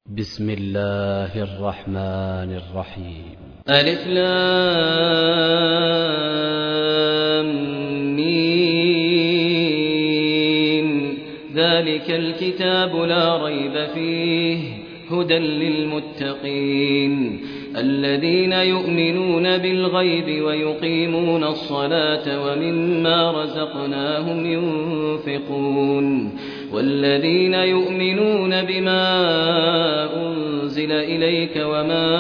بسم الله الرحمن الرحيم. ألف لام ميم. ذلك الكتاب لا ريب فيه هدى للمتقين الذين يؤمنون بالغيب ويقيمون الصلاة ومما رزقناهم ينفقون والذين يؤمنون بما أنزل إليك وما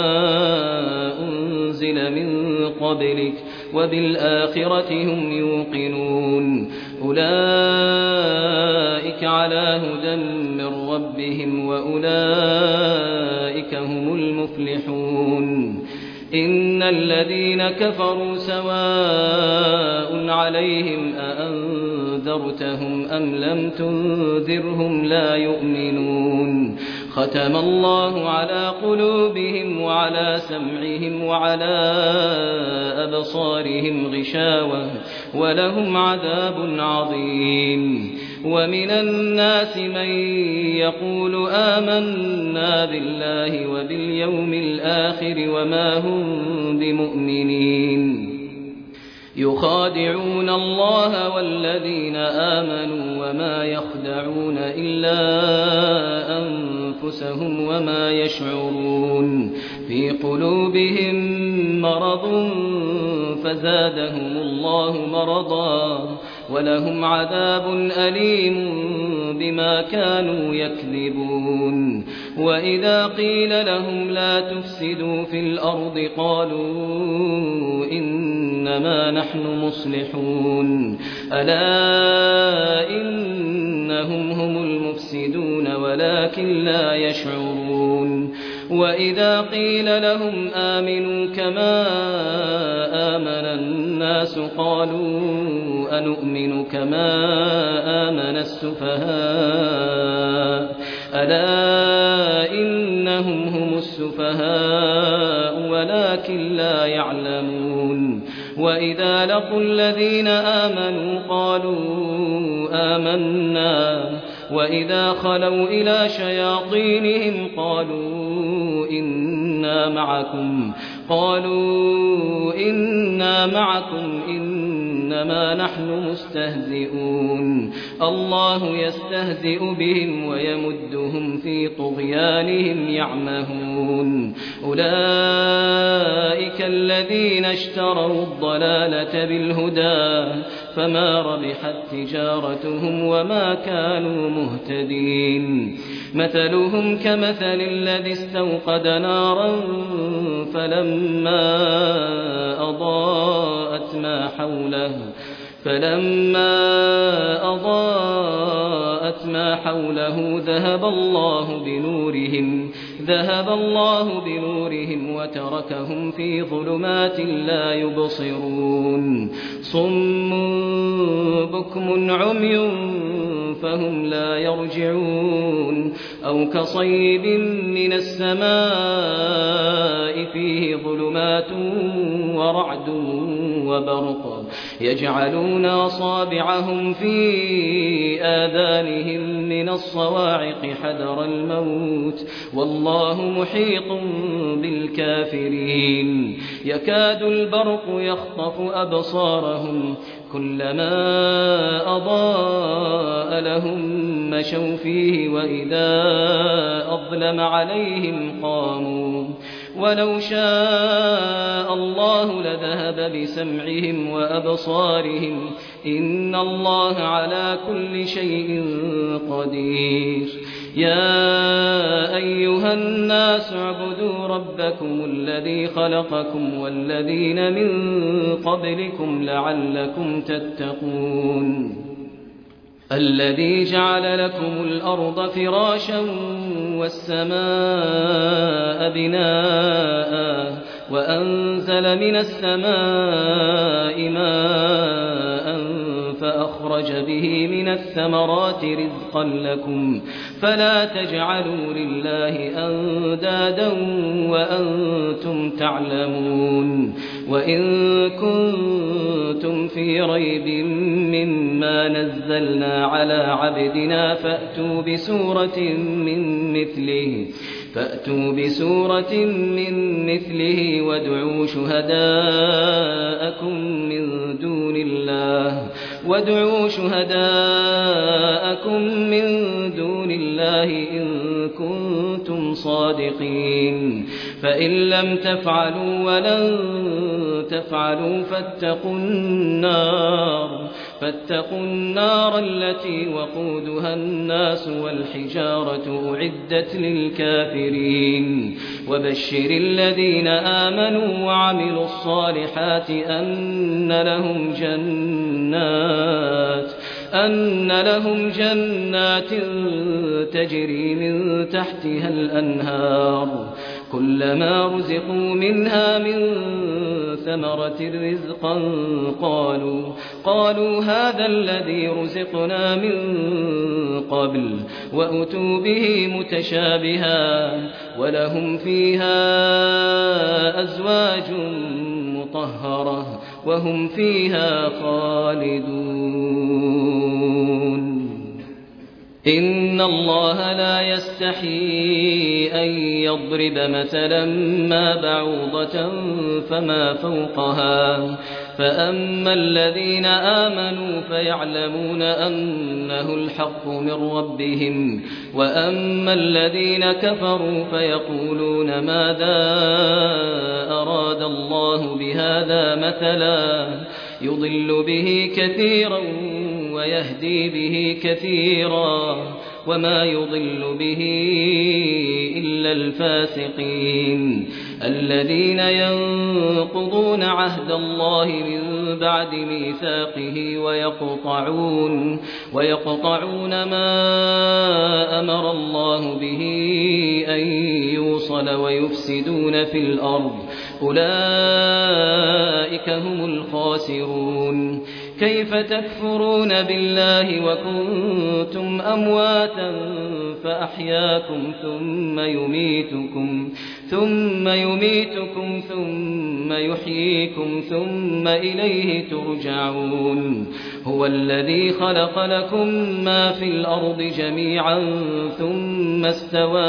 أنزل من قبلك وبالآخرة هم يوقنون أولئك على هدى من ربهم وأولئك هم المفلحون. إن الذين كفروا سواء عليهم أأنذرتهم أم لم تنذرهم لا يؤمنون. ختم الله على قلوبهم وعلى سمعهم وعلى أبصارهم غشاوة ولهم عذاب عظيم. ومن الناس من يقول آمنا بالله وباليوم الآخر وما هم بمؤمنين يخادعون الله والذين آمنوا وما يخدعون إلا أنفسهم وما يشعرون. في قلوبهم مرض فزادهم الله مرضا ولهم عذاب أليم بما كانوا يكذبون. وإذا قيل لهم لا تفسدوا في الأرض قالوا إنما نحن مصلحون ألا إنهم هم المفسدون ولكن لا يشعرون. وإذا قيل لهم آمنوا كما آمن الناس قالوا أنؤمن كما آمن السفهاء ألا إنهم هم السفهاء ولكن لا يعلمون. وإذا لقوا الذين آمنوا قالوا آمنا وإذا خلوا إلى شياطينهم قالوا إنا معكم إنما نحن مستهزئون. الله يستهزئ بهم ويمدهم في طغيانهم يعمهون. أولئك الذين اشتروا الضلالة بالهدى فما ربحت تجارتهم وما كانوا مهتدين. مثلهم كمثل الذي استوقد نارا فلما أضاءت ما حوله ذهب الله بنورهم وتركهم في ظلمات لا يبصرون. صم بكم عمي فهم لا يرجعون. أو كصيب من السماء فيه ظلمات ورعد وبرق يجعلون أصابعهم في آذانهم من الصواعق حذر الموت والله محيط بالكافرين. يكاد البرق يخطف أبصارهم كلما أضاء لهم مشوا فيه وإذا أظلم عليهم قاموا ولو شاء الله لذهب بسمعهم وأبصارهم إن الله على كل شيء قدير. يا أيها الناس اعبدوا ربكم الذي خلقكم والذين من قبلكم لعلكم تتقون. الذي جعل لكم الأرض فراشا والسماء بناء وأنزل من السماء ماء فأخرج به من الثمرات رزقا لكم فلا تجعلوا لله أندادا وأنتم تعلمون. وإن كنتم في ريب مما نزلنا على عبدنا فأتوا بسورة من مثله فأتوا بسورة من مثله وادعوا شهداءكم من دون الله إن كنتم صادقين فإن لم تفعلوا ولن تفعلوا فاتقوا النار التي وقودها الناس والحجارة أعدت للكافرين وبشر الذين آمنوا وعملوا الصالحات أن لهم جنات تجري من تحتها الأنهار كلما رزقوا منها من ثمرة رزقا قالوا هذا الذي رزقنا من قبل وأتوا به متشابها ولهم فيها أزواج مطهرة وهم فيها خالدون إن الله لا يستحيي أن يضرب مثلا ما بعوضة فما فوقها فأما الذين آمنوا فيعلمون أنه الحق من ربهم وأما الذين كفروا فيقولون ماذا أراد الله بهذا مثلا يضل به كثيرا ويهدي به كثيرا وما يضل به إلا الفاسقين الذين ينقضون عهد الله من بعد ميثاقه ويقطعون ما أمر الله به أن يوصل ويفسدون في الأرض أولئك هم الخاسرون كيف تكفرون بالله وكنتم أمواتا فأحياكم ثم يميتكم ثم يحييكم ثم إليه ترجعون هو الذي خلق لكم ما في الأرض جميعا ثم استوى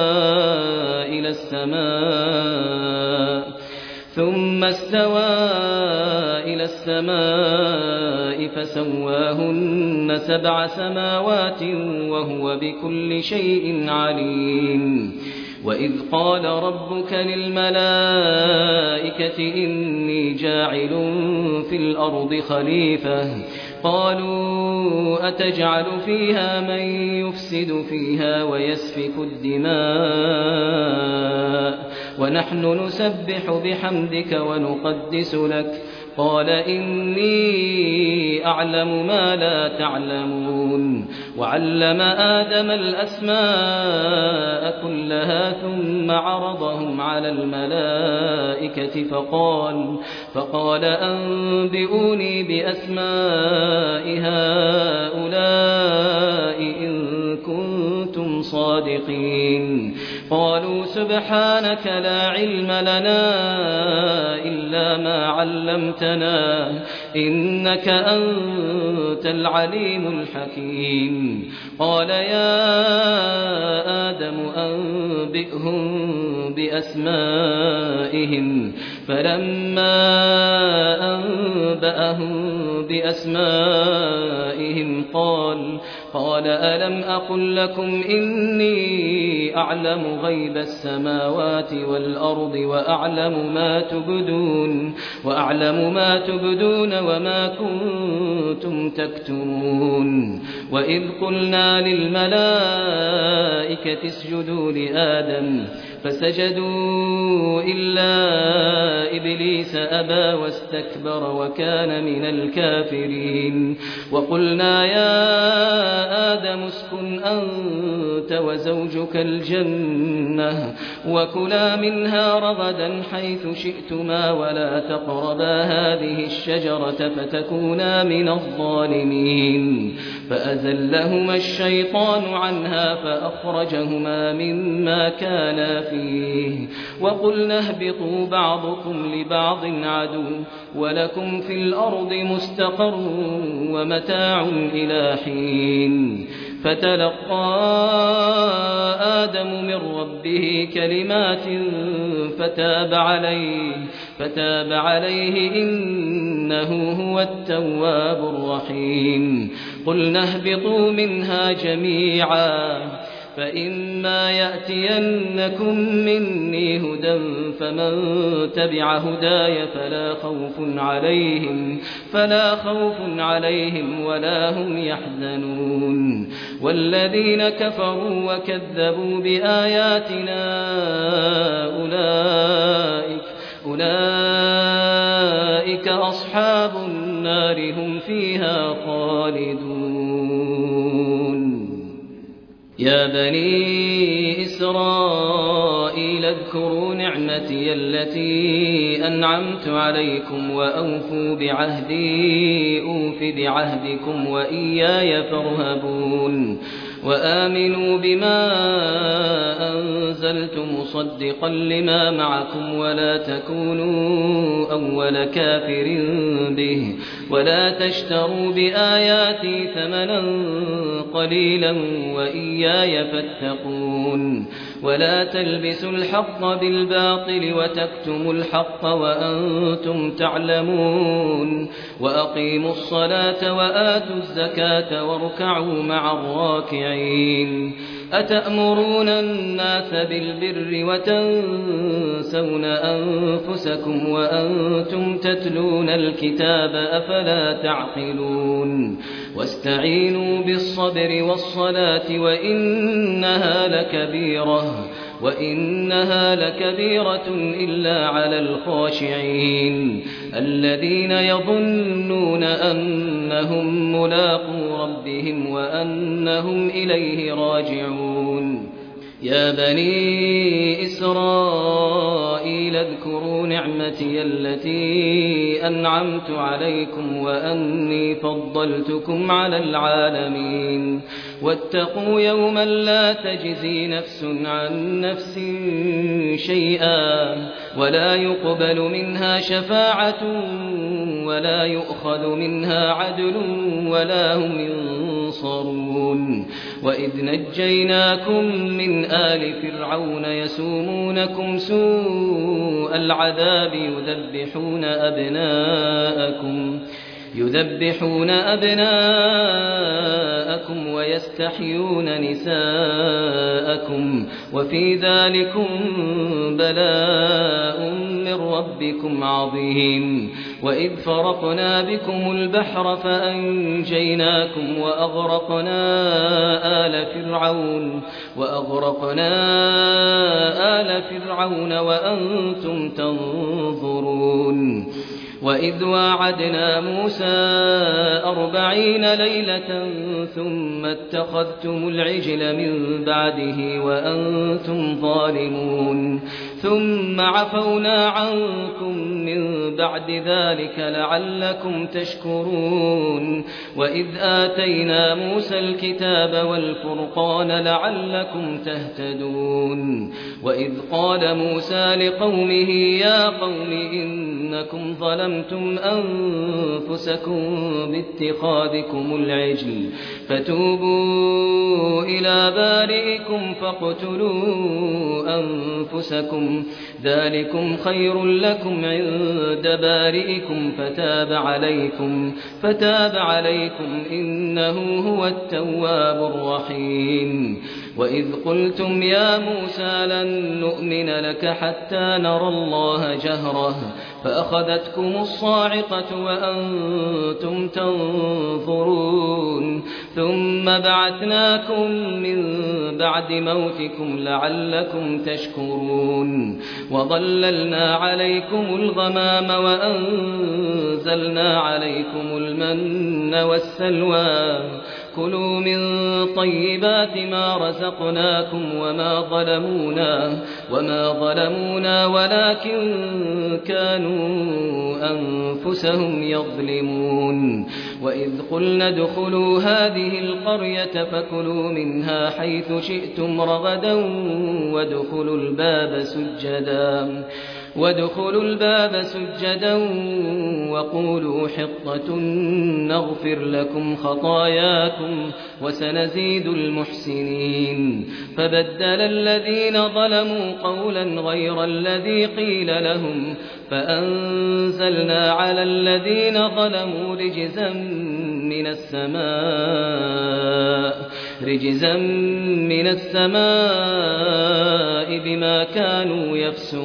إلى السماء فسواهن 7 سماوات وهو بكل شيء عليم وإذ قال ربك للملائكة إني جاعل في الأرض خليفة قالوا أتجعل فيها من يفسد فيها ويسفك الدماء ونحن نسبح بحمدك ونقدس لك قال إني أعلم ما لا تعلمون وعلم آدم الأسماء كلها ثم عرضهم على الملائكة فقال أنبئوني بأسماء هؤلاء إن كنتم صادقين قالوا سبحانك لا علم لنا إلا ما علمتنا إنك أنت العليم الحكيم قال يا آدم أنبئهم بأسمائهم فلما أنبأهم بأسمائهم قال ألم أقل لكم إني أعلم غيب السماوات والأرض وأعلم ما تبدون وما كنتم تكتمون وإذ قلنا للملائكة اسجدوا لآدم فسجدوا إلا إبليس أبى واستكبر وكان من الكافرين وقلنا يا آدم اسكن أنت وزوجك الجنة وكلا منها رغدا حيث شئتما ولا تقربا هذه الشجرة فتكونا من الظالمين فأزلهما الشيطان عنها فأخرجهما مما كانا فيه وقلنا اهبطوا بعضكم لبعض عدو ولكم في الأرض مستقر ومتاع إلى حين فتلقى آدم من ربه كلمات فتاب عليه إنه هو التواب الرحيم قلنا اهبطوا منها جميعا فإما يأتينكم مني هدى فمن تبع هداي فلا خوف عليهم ولا هم يحزنون والذين كفروا وكذبوا بآياتنا أولئك أصحاب النار هم فيها خالدون يا بني إسرائيل اذكروا نعمتي التي أنعمت عليكم وأوفوا بعهدي أوف بعهدكم وإياي فارهبون وآمنوا بما أنزلت مصدقا لما معكم ولا تكونوا أول كافر به ولا تشتروا بآياتي ثمنا قليلا وإياي فاتقون ولا تلبسوا الحق بالباطل وتكتموا الحق وأنتم تعلمون وأقيموا الصلاة وآتوا الزكاة واركعوا مع الراكعين أتأمرون الناس بالبر وتنسون أنفسكم وأنتم تتلون الكتاب أفلا تعقلون واستعينوا بالصبر والصلاة وإنها لكبيرة إلا على الخاشعين الذين يظنون أنهم ملاقو ربهم وأنهم إليه راجعون يا بني إسرائيل اذكروا نعمتي التي أنعمت عليكم وأني فضلتكم على العالمين واتقوا يوما لا تجزي نفس عن نفس شيئا ولا يقبل منها شفاعة ولا يؤخذ منها عدل ولا هم ينصرون وإذ نجيناكم من آل فرعون يسومونكم سوء العذاب يذبحون أبناءكم ويستحيون نساءكم وفي ذلكم بلاء من ربكم عظيم وإذ فرقنا بكم البحر فأنجيناكم وأغرقنا آل فرعون وأنتم تنظرون وإذ واعدنا موسى 40 ليلة ثم اتخذتم العجل من بعده وأنتم ظالمون ثم عفونا عنكم من بعد ذلك لعلكم تشكرون وإذ آتينا موسى الكتاب والفرقان لعلكم تهتدون وإذ قال موسى لقومه يا قوم إنكم ظلمتم أنفسكم باتخاذكم العجل فتوبوا إلى بارئكم فاقتلوا أنفسكم ذلكم خير لكم عند بارئكم فتاب عليكم إنه هو التواب الرحيم وإذ قلتم يا موسى لن نؤمن لك حتى نرى الله جهرة فأخذتكم الصاعقة وأنتم تنظرون ثم بعثناكم من بعد موتكم لعلكم تشكرون وظللنا عليكم الغمام وأنزلنا عليكم المن والسلوى كلوا من طيبات ما رزقناكم وما ظلمونا ولكن كانوا أنفسهم يظلمون وإذ قلنا ادخلوا هذه القرية فكلوا منها حيث شئتم رغدا وادخلوا الباب سجدا وقولوا حطة نغفر لكم خطاياكم وسنزيد المحسنين. فبدل الذين ظلموا قولا غير الذي قيل لهم فأنزلنا على الذين ظلموا رجزا من السماء بما كانوا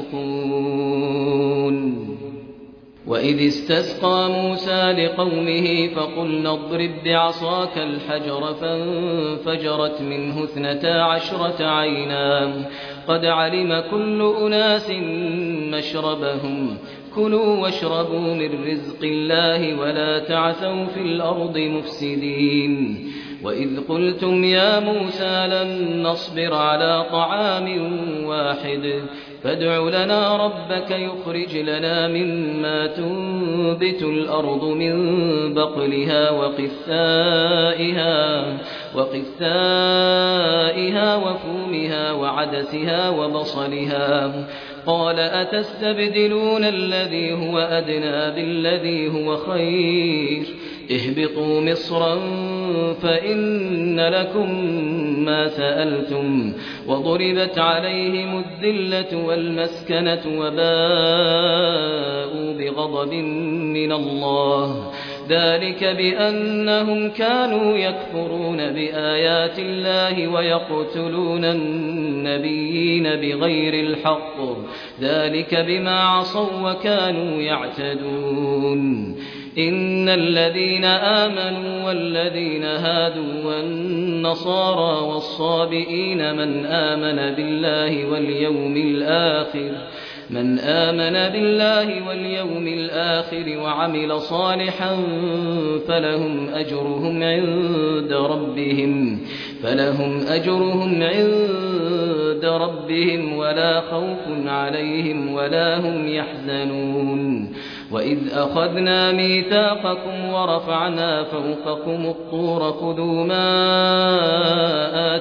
يفسقون. وإذ استسقى موسى لقومه فقلنا اضرب بعصاك الحجر فانفجرت منه 12 عينا قد علم كل أناس مشربهم كلوا واشربوا من رزق الله ولا تعثوا في الأرض مفسدين. وإذ قلتم يا موسى لن نصبر على طعام واحد فادع لنا ربك يخرج لنا مما تنبت الأرض من بقلها وقثائها وفومها وعدسها وبصلها قال أتستبدلون الذي هو أدنى بالذي هو خير اهبطوا مصرا فإن لكم ما سألتم وضربت عليهم الذلة والمسكنة وباءوا بغضب من الله ذلك بأنهم كانوا يكفرون بآيات الله ويقتلون النبيين بغير الحق ذلك بما عصوا وكانوا يعتدون. إن الذين آمنوا والذين هادوا والنصارى والصابئين من آمن بالله واليوم الآخر وعمل صالحا فلهم أجرهم عند ربهم ولا خوف عليهم ولا هم يحزنون. وإذ أخذنا ميثاقكم ورفعنا فوقكم الطور خذوا ما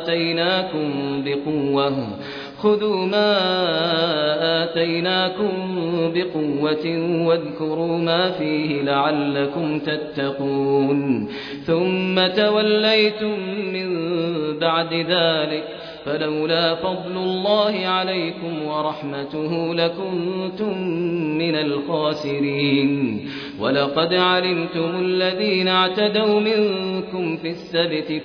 آتيناكم بقوة واذكروا ما فيه لعلكم تتقون. ثم توليتم من بعد ذلك فلولا فضل الله عليكم ورحمته لكنتم من الخاسرين. ولقد علمتم الذين اعتدوا منكم في السبت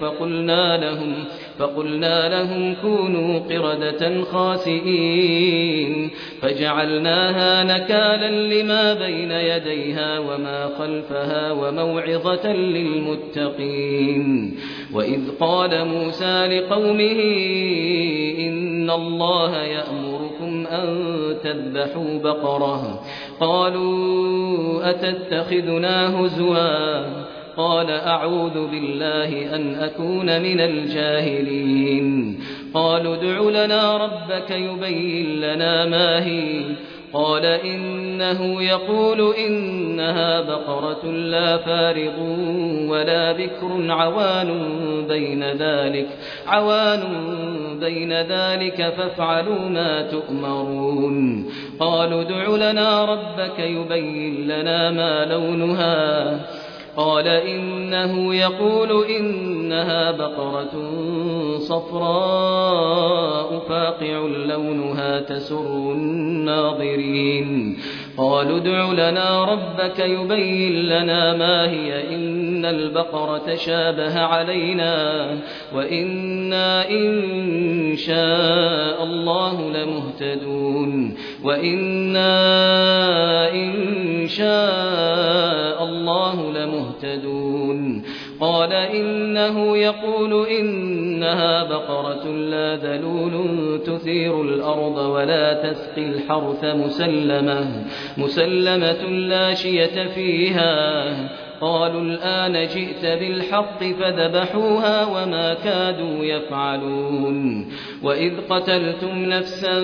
فقلنا لهم كونوا قردة خاسئين فجعلناها نكالا لما بين يديها وما خلفها وموعظة للمتقين. وإذ قال موسى لقومه إن الله يأمركم أن تذبحوا بقرة قالوا أتتخذنا هزوا قال أعوذ بالله أن أكون من الجاهلين. قالوا ادع لنا ربك يبين لنا ما هي قال إنه يقول إنها بقرة لا فارض ولا بكر عوان بين ذلك فافعلوا ما تؤمرون. قالوا ادع لنا ربك يبين لنا ما لونها قال إنه يقول إنها بقرة صفراء فاقع لونها تسر الناظرين. قالوا ادع لنا ربك يبين لنا ما هي إن البقرة شابه علينا وإنا إن شاء الله لمهتدون. قال إنه يقول إنها بقرة لا ذلول تثير الأرض ولا تسقي الحرث مسلمة لا شية فيها قالوا الآن جئت بالحق فذبحوها وما كادوا يفعلون وإذ قتلتم نفسا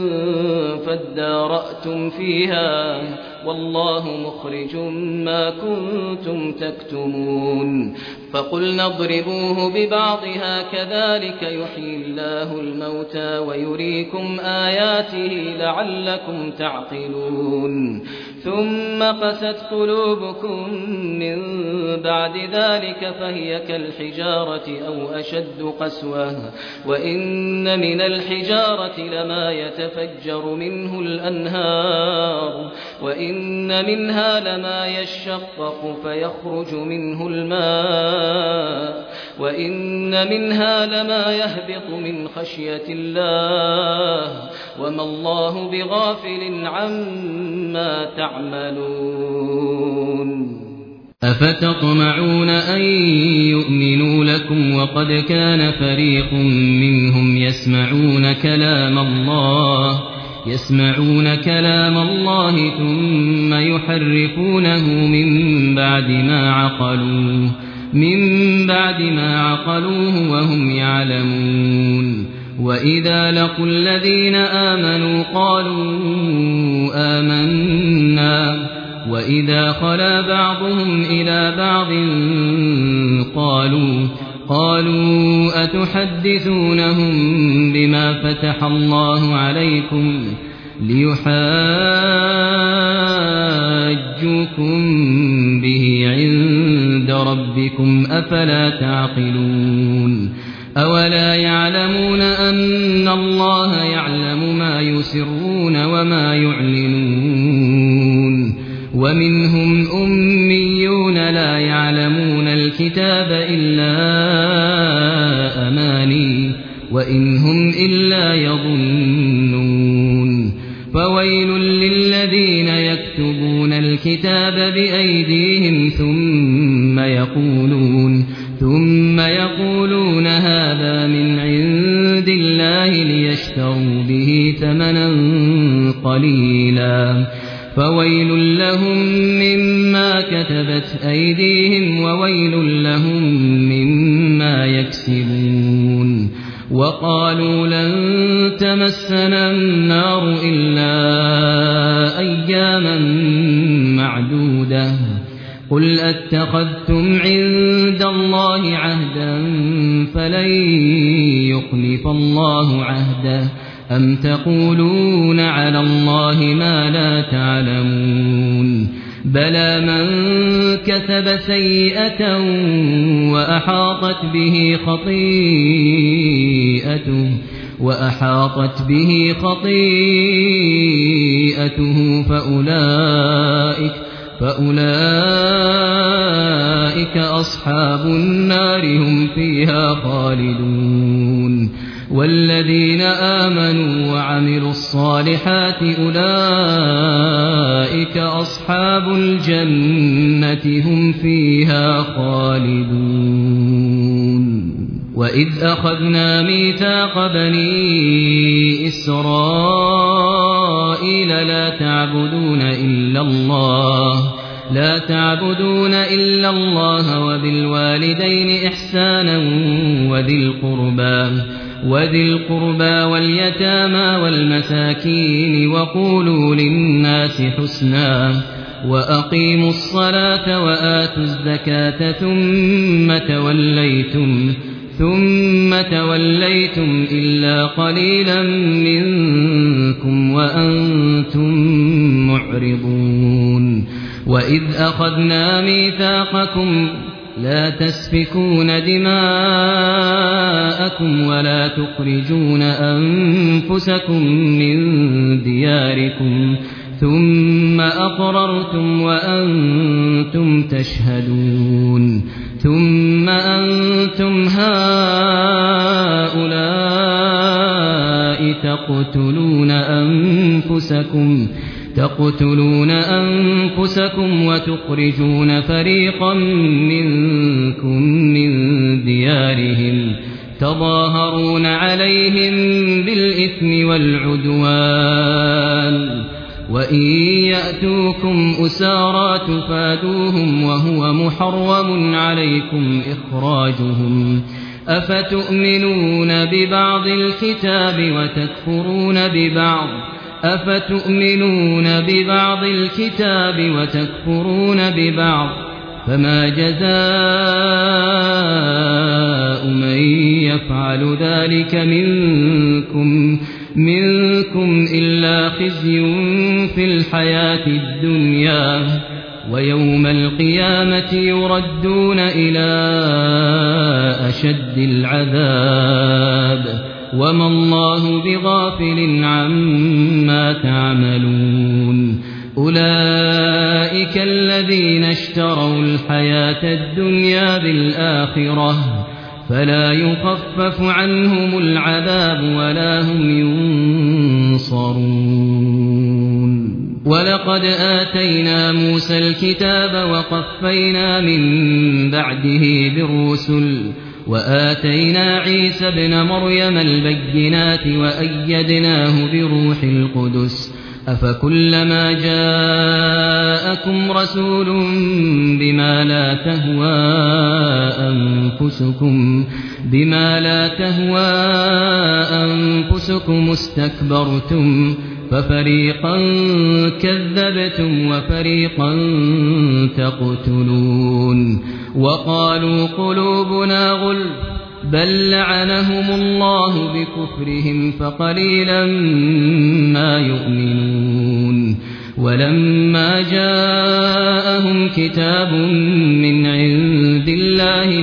فادارأتم فيها والله مخرج ما كنتم تكتمون فقلنا اضربوه ببعضها كذلك يحيي الله الموتى ويريكم آياته لعلكم تعقلون ثم قست قلوبكم من بعد ذلك فهي كالحجارة أو أشد قسوة وإن من الحجارة لما يتفجر منه الأنهار وإن منها لما يشقق فيخرج منه الماء وإن منها لما يهبط من خشية الله وما الله بغافل عما تعملون أفتطمعون أن يؤمنوا لكم وقد كان فريق منهم يسمعون كلام الله ثم يحرفونه من بعد ما عقلوه وهم يعلمون وإذا لقوا الذين آمنوا قالوا آمنا وإذا خلا بعضهم إلى بعض قالوا أتحدثونهم بما فتح الله عليكم ليحاجوكم به عند ربكم أفلا تعقلون أولا يعلمون أن الله يعلم ما يسرون وما يعلنون ومنهم أميون لا يعلمون الكتاب إلا أماني وإن هم إلا يظنون فويل للذين يكتبون الكتاب بأيديهم ثم يقولون هذا من عند الله ليشتروا به ثمنا قليلا فويل لهم مما كتبت أيديهم وويل لهم مما يكسبون وقالوا لن تمسنا النار إلا أياما معدودة قل أتخذتم عند الله عهدا فلن يخلف الله عهده أم تقولون على الله ما لا تعلمون بلى من كسب سيئة وأحاطت به خطيئته فأولئك أصحاب النار هم فيها خالدون والذين آمنوا وعملوا الصالحات أولئك أصحاب الجنة هم فيها خالدون وإذ أخذنا ميثاق بني إسرائيل لا تعبدون إلا الله وبالوالدين إحسانا وذي القربى واليتامى والمساكين وقولوا للناس حسنا وأقيموا الصلاة وآتوا الزكاة ثم توليتم إلا قليلا منكم وأنتم معرضون وإذ أخذنا ميثاقكم لا تسفكون دماءكم ولا تخرجون أنفسكم من دياركم ثم أقررتم وأنتم تشهدون ثم أنتم هؤلاء تقتلون أنفسكم وتخرجون فريقا منكم من ديارهم تظاهرون عليهم بالإثم والعدوان وإن يأتوكم أسارى تفادوهم وهو محرم عليكم إخراجهم أفتؤمنون ببعض الكتاب وتكفرون ببعض فما جزاء من يفعل ذلك منكم إلا خزي في الحياة الدنيا ويوم القيامة يردون إلى أشد العذاب وما الله بغافل عما تعملون أولئك الذين اشتروا الحياة الدنيا بالآخرة فلا يخفف عنهم العذاب ولا هم ينصرون ولقد آتينا موسى الكتاب وقفينا من بعده بالرسل وآتينا عيسى ابن مريم البينات وأيدناه بروح القدس أفكلما جاءكم رسول بما لا تهوى أنفسكم استكبرتم ففريقا كذبتم وفريقا تقتلون وقالوا قلوبنا غلف بل لعنهم الله بكفرهم فقليلا ما يؤمنون ولما جاءهم كتاب من عند الله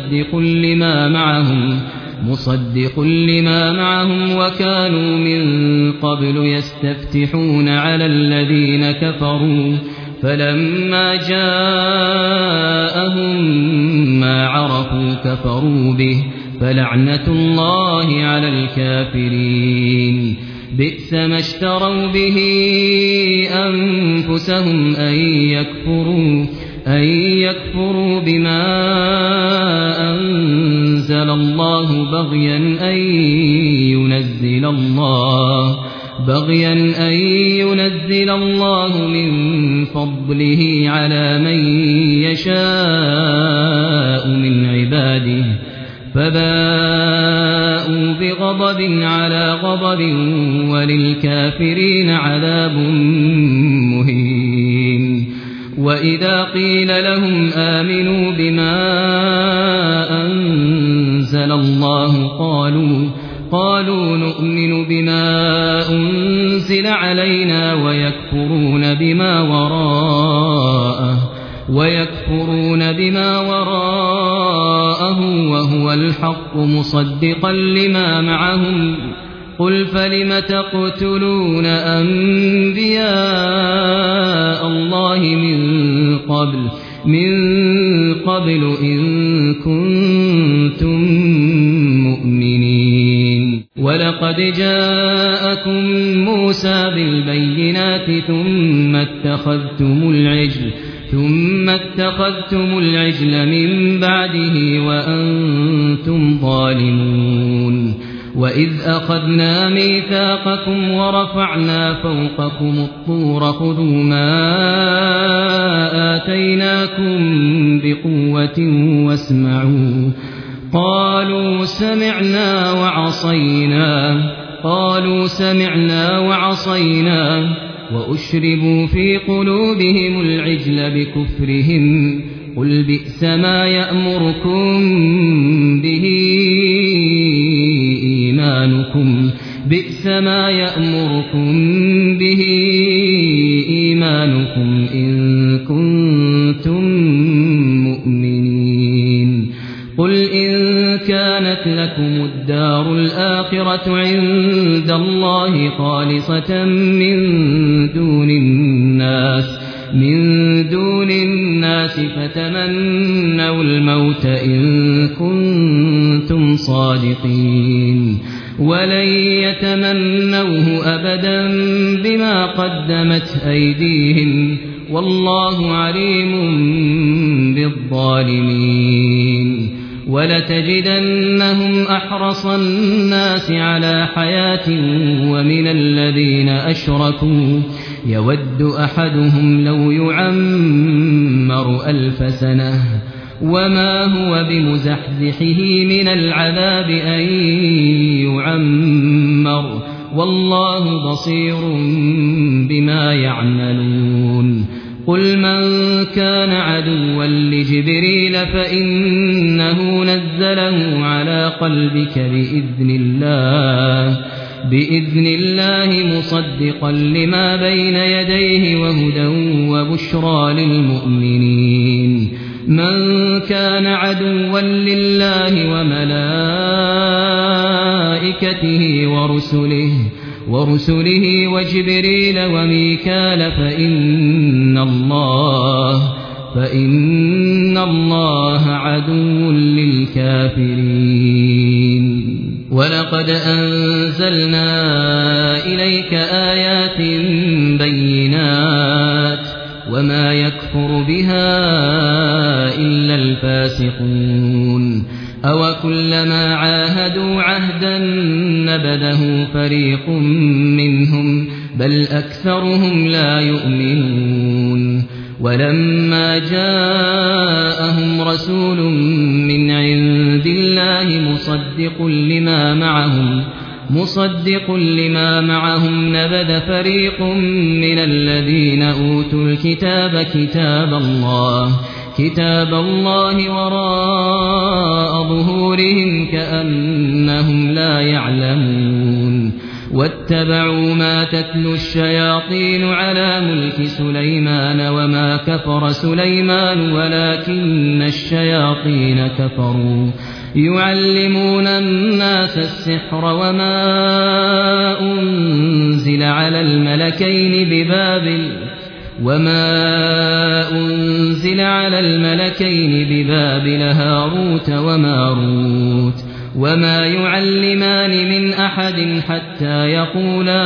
مصدق لما معهم وكانوا من قبل يستفتحون على الذين كفروا فلما جاءهم ما عرفوا كفروا به فلعنة الله على الكافرين بئس ما اشتروا به أنفسهم أن يكفروا بما أنزل الله بغيا أن ينزل الله من فضله على من يشاء من عباده فباءوا بغضب على غضب وللكافرين عذاب مهين وإذا قيل لهم آمنوا بما أنزل الله قالوا نؤمن بما أنزل علينا ويكفرون بما وراءه وهو الحق مصدقا لما معهم قل فلم تقتلون أنبياء الله من قبل إن كنتم مؤمنين ولقد جاءكم موسى بالبينات ثم اتخذتم العجل من بعده وأنتم ظالمون وإذ أخذنا ميثاقكم ورفعنا فوقكم الطور خذوا ما آتيناكم بقوة واسمعوا قالوا سمعنا وعصينا وأشربوا في قلوبهم العجل بكفرهم قل بئس ما يأمركم به إيمانكم إن كنتم مؤمنين قل إن كانت لكم الدار الآخرة عند الله خالصة من دون الناس فتمنوا الموت إن كنتم صادقين ولن يتمنوه أبدا بما قدمت أيديهم والله عليم بالظالمين ولتجدنهم أحرص الناس على حياة ومن الذين أشركوا يود أحدهم لو يعمر 1000 سنة وما هو بمزحزحه من العذاب أن يعمر والله بصير بما يعملون قل من كان عدوا لجبريل فإنه نزله على قلبك بإذن الله مصدقا لما بين يديه وهدى وبشرى للمؤمنين من كان عدوا لله وملائكته ورسله وجبريل وميكال فإن الله عدو للكافرين ولقد أنزلنا إليك آيات بينات وما يكفر بها إلا الفاسقون أو كلما عاهدوا عهدا نبذه فريق منهم بل أكثرهم لا يؤمنون ولما جاءهم رسول من عند الله مصدق لما معهم نبذ فريق من الذين أوتوا الكتاب كتاب الله وراء ظهورهم كأنهم لا يعلمون واتبعوا ما تتلو الشياطين على ملك سليمان وما كفر سليمان ولكن الشياطين كفروا يعلمون الناس السحر وما أنزل على الملكين ببابل هاروت وماروت وما يعلمان من أحد حتى يقولا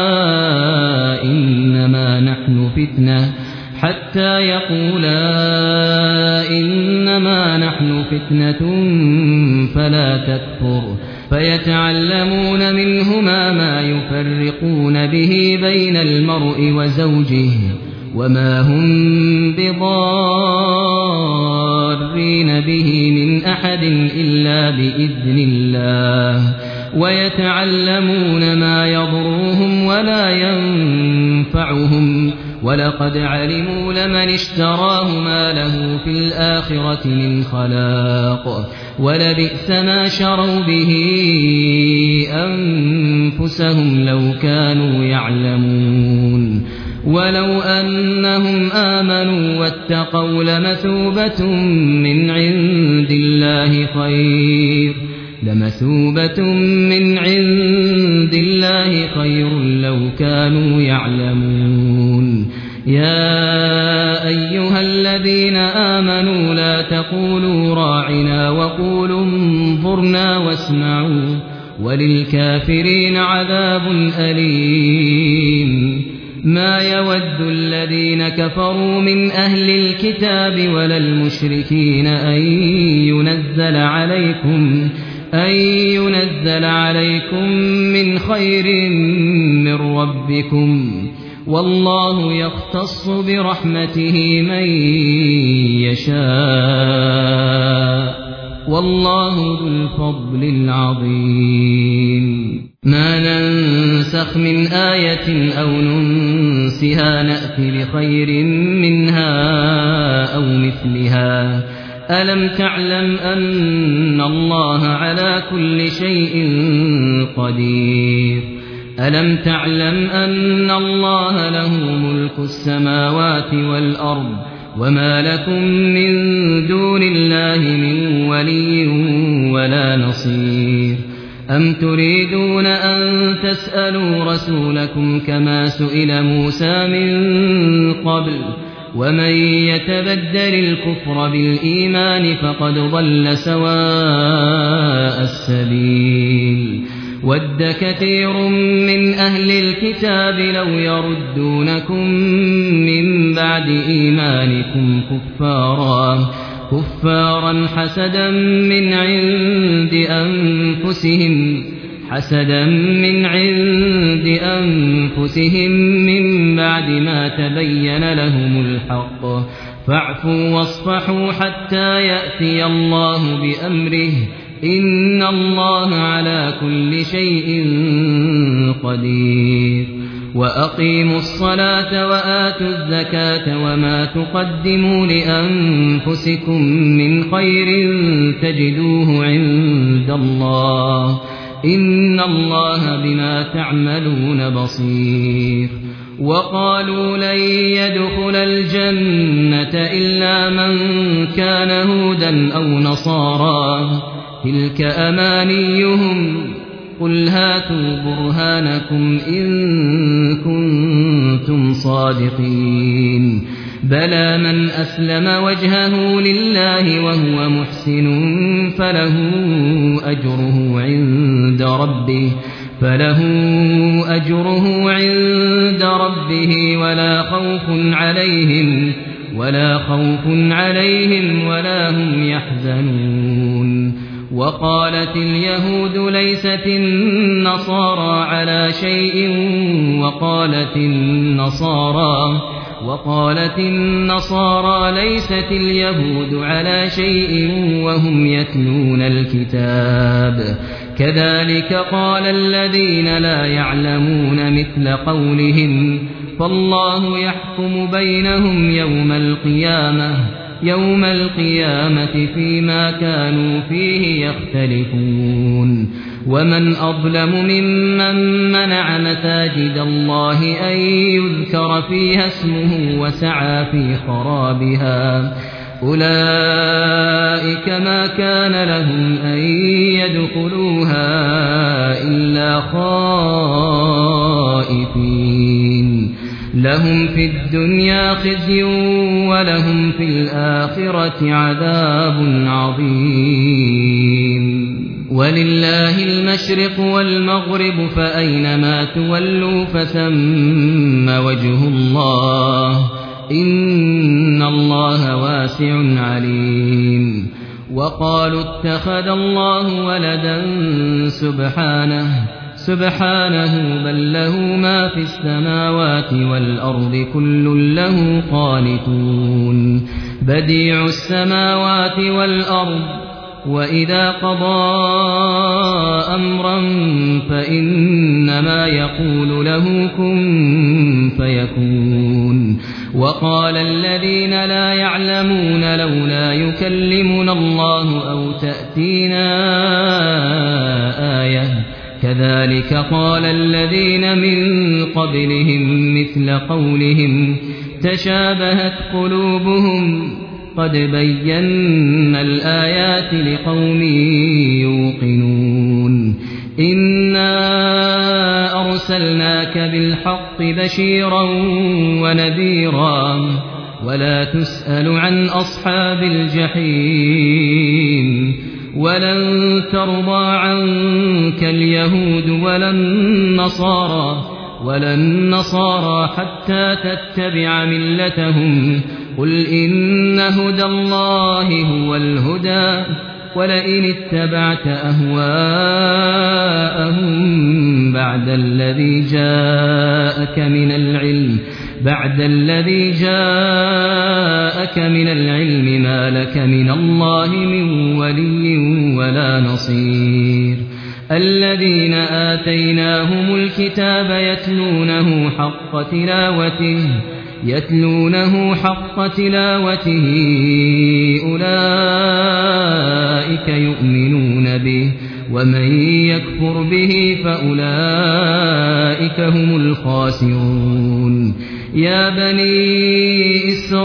إنما نحن فتنة فلا تكفر فيتعلمون منهما ما يفرقون به بين المرء وزوجه وما هم بضارين به من أحد إلا بإذن الله ويتعلمون ما يضرهم ولا ينفعهم ولقد علموا لمن اشتراه ما له في الآخرة من خلاق ولبئس ما شروا به أنفسهم لو كانوا يعلمون ولو أنهم آمنوا واتقوا لمثوبة من عند الله خير لو كانوا يعلمون يا أيها الذين آمنوا لا تقولوا راعنا وقولوا انظرنا واسمعوا وللكافرين عذاب أليم ما يود الذين كفروا من أهل الكتاب ولا المشركين أن ينزل عليكم من خير من ربكم والله يختص برحمته من يشاء والله ذو الفضل العظيم ما ننسخ من آية أو ننسها نأتي بخير منها أو مثلها ألم تعلم أن الله على كل شيء قدير ألم تعلم أن الله له ملك السماوات والأرض وما لكم من دون الله من ولي ولا نصير أم تريدون أن تسألوا رسولكم كما سئل موسى من قبل ومن يتبدل الكفر بالإيمان فقد ضل سواء السبيل ود كثير من أهل الكتاب لو يردونكم من بعد إيمانكم كفارا حسدا من عند أنفسهم حسدا من عند أنفسهم من بعد ما تبين لهم الحق فاعفوا واصفحوا حتى يأتي الله بأمره إن الله على كل شيء قدير وأقيموا الصلاة وآتوا الزكاة وما تقدموا لأنفسكم من خير تجدوه عند الله إن الله بما تعملون بصير وقالوا لن يدخل الجنة إلا من كان هودا أو نصارى تلك أمانيهم قل هاتوا برهانكم إن كنتم صادقين بلى من أسلم وجهه لله وهو محسن فله أجره عند ربه ولا خوف عليهم ولا هم يحزنون وقالت اليهود ليست النصارى على شيء وقالت النصارى ليست اليهود على شيء وهم يتلون الكتاب كذلك قال الذين لا يعلمون مثل قولهم فالله يحكم بينهم يوم القيامة فيما كانوا فيه يختلفون ومن أظلم ممن منع مساجد الله أن يذكر فيها اسمه وسعى في خرابها أولئك ما كان لهم أن يدخلوها إلا خائفين لهم في الدنيا خزي ولهم في الآخرة عذاب عظيم ولله المشرق والمغرب فأينما تولوا فثم وجه الله إن الله واسع عليم وقالوا اتخذ الله ولدا سبحانه بل له ما في السماوات والأرض كل له قانتون بديع السماوات والأرض وإذا قضى أمرا فإنما يقول له كن فيكون وقال الذين لا يعلمون لولا يكلمنا الله أو تأتينا آية كذلك قال الذين من قبلهم مثل قولهم تشابهت قلوبهم قد بينا الآيات لقوم يوقنون إنا أرسلناك بالحق بشيرا ونذيرا ولا تسأل عن أصحاب الجحيم ولن ترضى عنك اليهود ولا النصارى حتى تتبع ملتهم قل إن هدى الله هو الهدى ولئن اتبعت أهواءهم بعد الذي جاءك من العلم ما لك من الله من ولي ولا نصير الذين آتيناهم الكتاب يتلونه حق تلاوته أولئك يؤمنون به ومن يكفر به فأولئك هم الخاسرون يا بني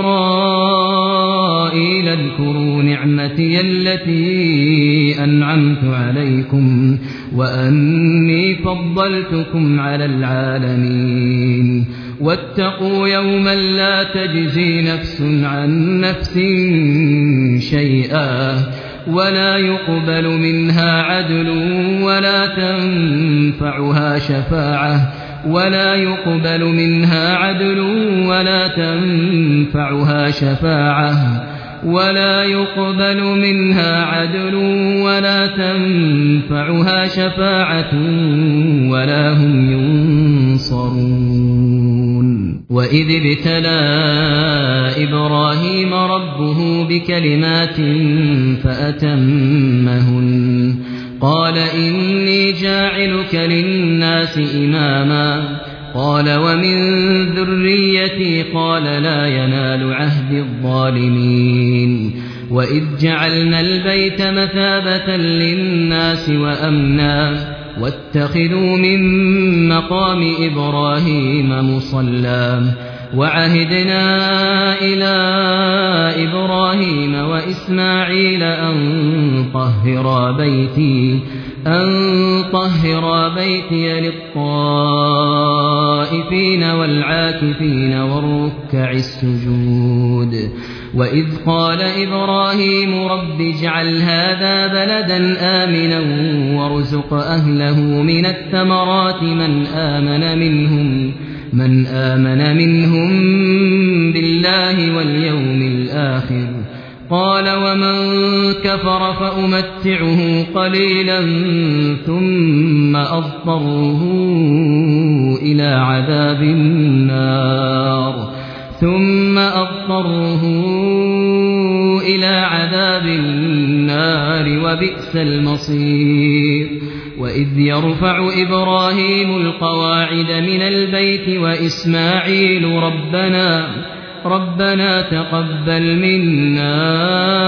إسرائيل اذكروا نعمتي التي أنعمت عليكم وأني فضلتكم على العالمين واتقوا يوما لا تجزي نفس عن نفس شيئا ولا يقبل منها عدل ولا تنفعها شفاعة ولا يقبل منها عدل ولا تنفعها شفاعة ولا هم ينصرون وإذ ابتلى إبراهيم ربه بكلمات فأتمهن قال إني جاعلك للناس إماما قال ومن ذريتي قال لا ينال عهد الظالمين وإذ جعلنا البيت مثابة للناس وأمنا واتخذوا من مقام إبراهيم مصلى وعهدنا إلى إبراهيم وإسماعيل أن طهرا بيتي للطائفين والعاكفين والركع السجود وإذ قال إبراهيم رب اجعل هذا بلدا آمنا وارزق أهله من الثمرات من آمن منهم بالله واليوم الآخر قال ومن كفر فأمتعه قليلا ثم أضطره إلى عذاب النار وبئس المصير وإذ يرفع إبراهيم القواعد من البيت وإسماعيل ربنا تقبل منا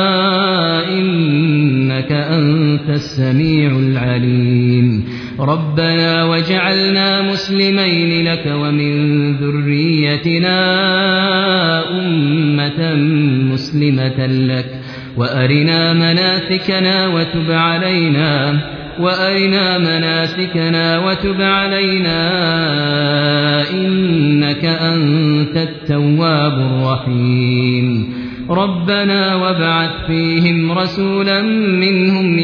إنك أنت السميع العليم ربنا وجعلنا مسلمين لك ومن ذريتنا أمة مسلمة لك وأرنا مناسكنا وتب علينا إنك أنت التواب الرحيم ربنا وابعث فيهم رسولا منهم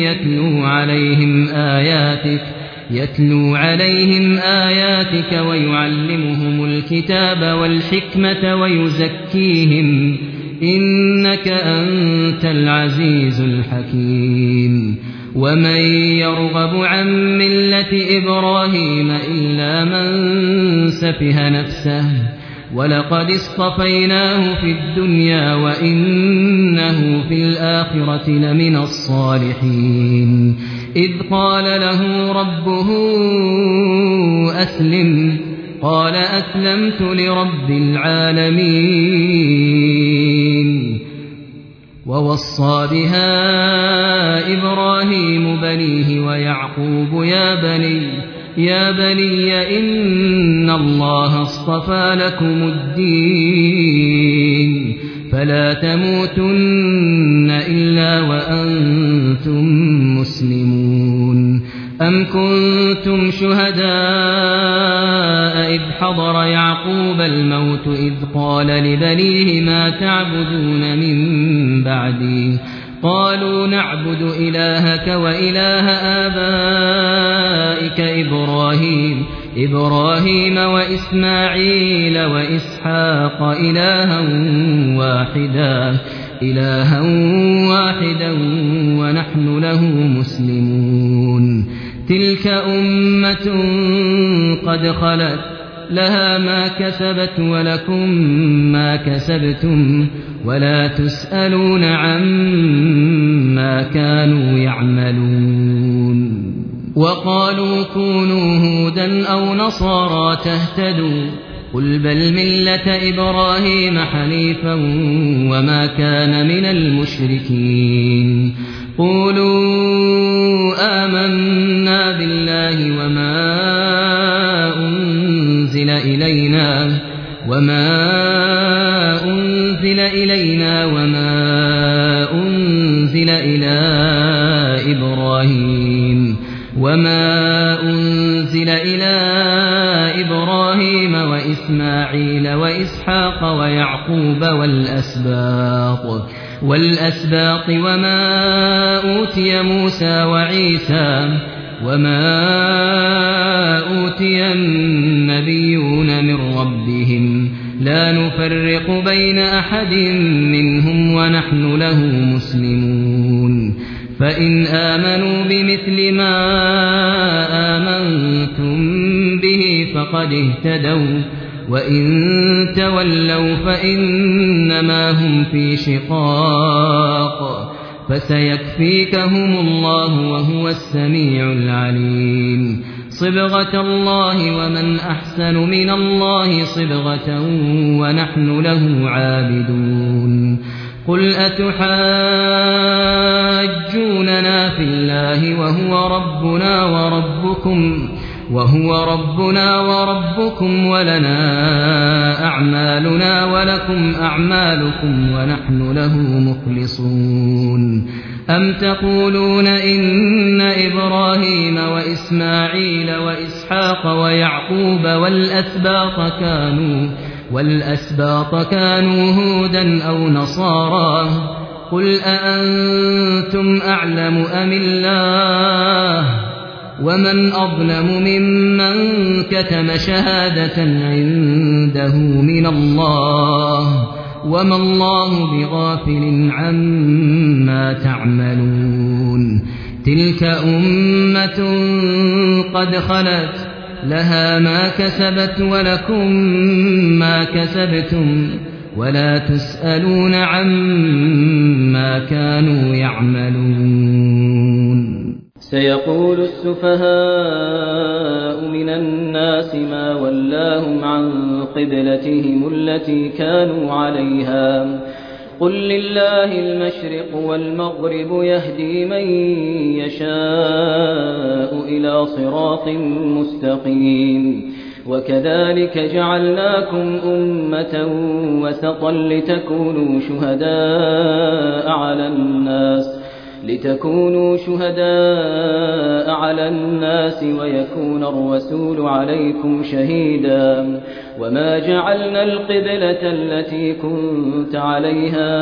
يتلو عليهم آياتك ويعلمهم الكتاب والحكمة ويزكيهم إنك أنت العزيز الحكيم ومن يرغب عن ملة إبراهيم إلا من سفه نفسه ولقد اصطفيناه في الدنيا وإنه في الآخرة لمن الصالحين إذ قال له ربه أسلم قال أسلمت لرب العالمين ووصى بها إبراهيم بنيه ويعقوب يا بني إن الله اصطفى لكم الدين فلا تموتن إلا وأنتم مسلمون أم كنتم شهداء إذ حضر يعقوب الموت إذ قال لبنيه ما تعبدون من بعدي قالوا نعبد إلهك وإله آبائك إبراهيم وإسماعيل وإسحاق إلها واحدا ونحن له مسلمون تلك أمة قد خلت لها ما كسبت ولكم ما كسبتم ولا تسألون عما كانوا يعملون وقالوا كونوا هودا أو نصارى تهتدوا قل بل ملة إبراهيم حنيفا وما كان من المشركين قولوا آمنا بالله وما أنزل إلينا وما أنزل إلى إبراهيم وإسماعيل وإسحاق ويعقوب والأسباط وما أوتي موسى وعيسى وما أوتي النبيون من ربهم لا نفرق بين أحد منهم ونحن له مسلمون فإن آمنوا بمثل ما آمنتم به فقد اهتدوا وإن تولوا فإنما هم في شقاق فسيكفيكهم الله وهو السميع العليم صبغة الله ومن أحسن من الله صبغة ونحن له عابدون قل أتحاجوننا في الله وهو ربنا وربكم ولنا أعمالنا ولكم أعمالكم ونحن له مخلصون أم تقولون إن إبراهيم وإسماعيل وإسحاق ويعقوب والأسباط كانوا هودا أو نصارى قل أأنتم أعلم أم الله ومن أظلم ممن كتم شهادة عنده من الله وما الله بغافل عما تعملون تلك أمة قد خلت لها ما كسبت ولكم ما كسبتم ولا تسألون عما كانوا يعملون سيقول السفهاء من الناس ما ولاهم عن قبلتهم التي كانوا عليها قل لله المشرق والمغرب يهدي من يشاء إلى صراط مستقيم وكذلك جعلناكم أمة وسطا لتكونوا شهداء على الناس ويكون الرسول عليكم شهيدا وما جعلنا القبلة التي كنت عليها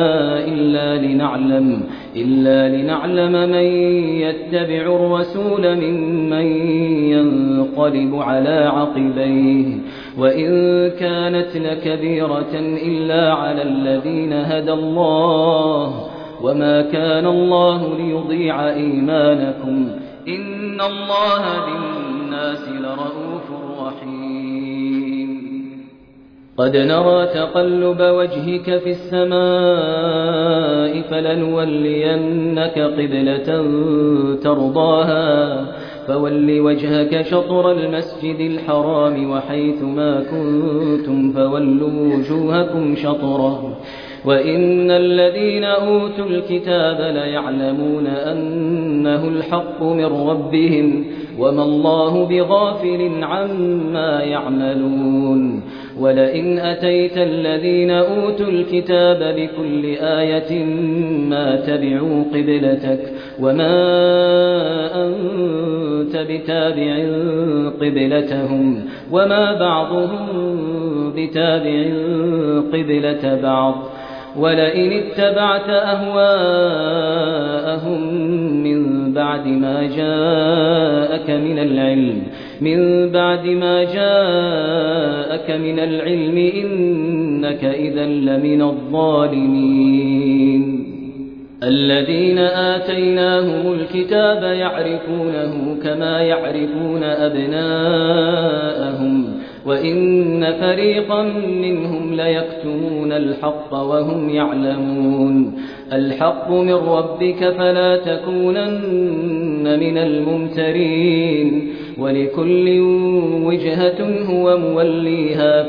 إلا لنعلم من يتبع الرسول ممن ينقلب على عقبيه وإن كانت لكبيرة إلا على الذين هدى الله وما كان الله ليضيع إيمانكم إن الله بالناس لرءوف رحيم قد نرى تقلب وجهك في السماء فلنولينك قبلة ترضاها فول وجهك شطر المسجد الحرام وحيث ما كنتم فولوا وجوهكم شطره وإن الذين أوتوا الكتاب ليعلمون أنه الحق من ربهم وما الله بغافل عما يعملون ولئن أتيت الذين أوتوا الكتاب بكل آية ما تبعوا قبلتك وما أنت بتابع قبلتهم وما بعضهم بتابع قبلة بعض ولئن اتبعت أهواءهم من بعد ما جاءك من العلم إنك إذا لمن الظالمين الذين آتيناهم الكتاب يعرفونه كما يعرفون أبناءهم وإن فريقا منهم ليكتمون الحق وهم يعلمون الحق من ربك فلا تكونن من الممترين ولكل وجهة هو موليها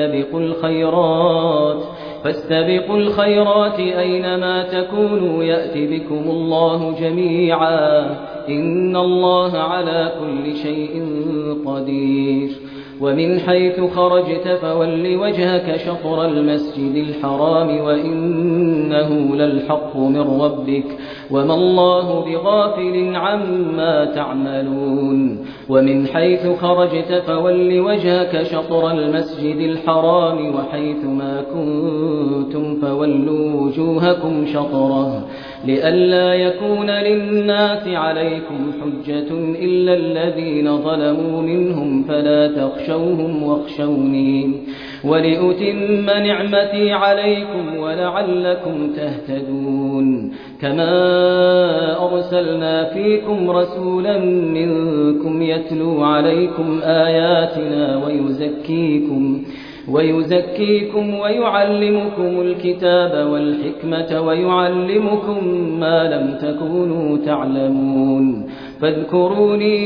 فاستبقوا الخيرات أينما تكونوا يأتي بكم الله جميعا إن الله على كل شيء قدير ومن حيث خرجت فول وجهك شطر المسجد الحرام وإنه للحق من ربك وما الله بغافل عما تعملون ومن حيث خرجت فول وجهك شطر المسجد الحرام وحيث ما كنتم فولوا وجوهكم شطره لئلا يكون للناس عليكم حجة إلا الذين ظلموا منهم فلا تخشوهم فاخشوهم واخشوني ولأتم نعمتي عليكم ولعلكم تهتدون كما أرسلنا فيكم رسولا منكم يتلو عليكم آياتنا ويزكيكم ويعلمكم الكتاب والحكمة ويعلمكم ما لم تكونوا تعلمون فاذكروني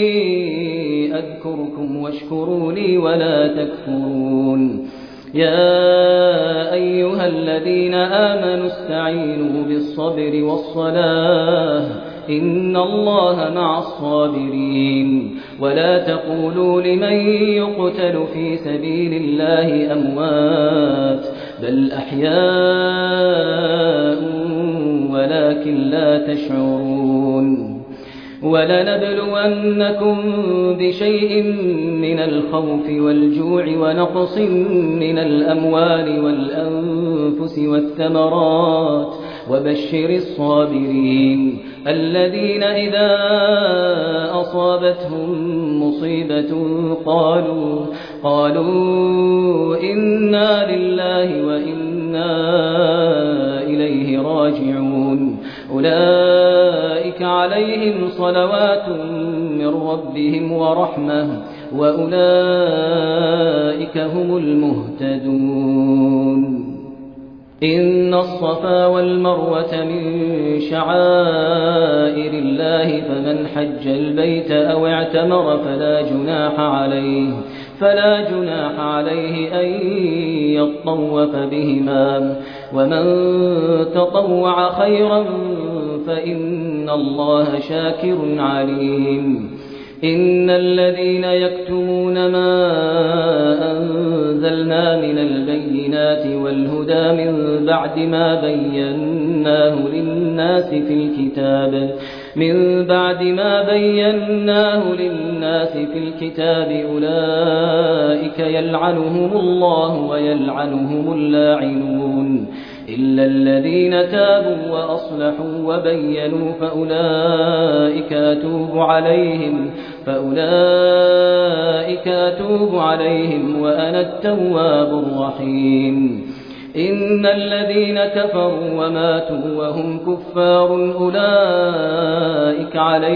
أذكركم واشكروا لي ولا تكفرون يا أيها الذين آمنوا استعينوا بالصبر والصلاة إن الله مع الصابرين ولا تقولوا لمن يقتل في سبيل الله أموات بل أحياء ولكن لا تشعرون ولنبلونكم بشيء من الخوف والجوع ونقص من الأموال والأنفس والثمرات وبشر الصابرين الذين إذا أصابتهم مصيبة قالوا إنا لله وإنا إليه راجعون أولئك عليهم صلوات من ربهم ورحمة وأولئك هم المهتدون إن الصفا والمروة من شعائر الله فمن حج البيت أو اعتمر فلا جناح عليه أن يطوف بهما ومن تطوع خيرا فإن الله شاكر عليم إن الذين يكتمون ما أنزلنا من البينات والهدى من بعد ما بيناه للناس في الكتاب أولئك يلعنهم الله ويلعنهم اللاعنون إلا الذين تابوا وأصلحوا وبينوا فأولئك أتوب عليهم وأنا التواب الرحيم إن الذين كفروا وماتوا وهم كفار أولئك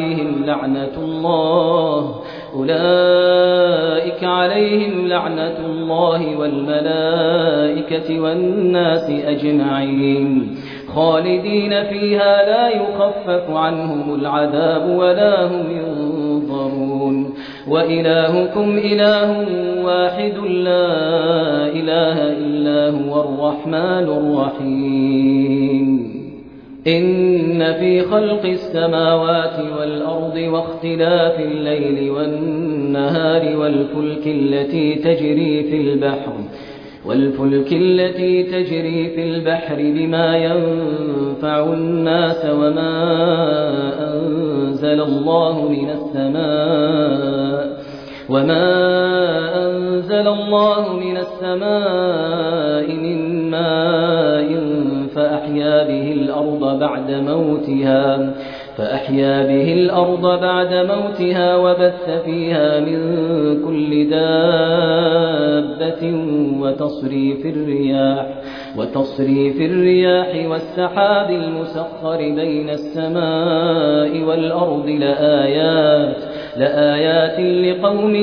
عليهم لعنة الله والملائكة والناس أجمعين خالدين فيها لا يخفف عنهم العذاب ولا هم ينظرون وإلهكم إله واحد لا إله إلا هو الرحمن الرحيم إن في خلق السماوات والأرض واختلاف الليل والنهار والفلك التي تجري في البحر بما ينفع الناس وما أنزل الله من السماء من ماء فأحيا به الأرض بعد موتها وبث فيها من كل دابة وتصريف الرياح والسحاب المسخر بين السماء والأرض لآيات لقوم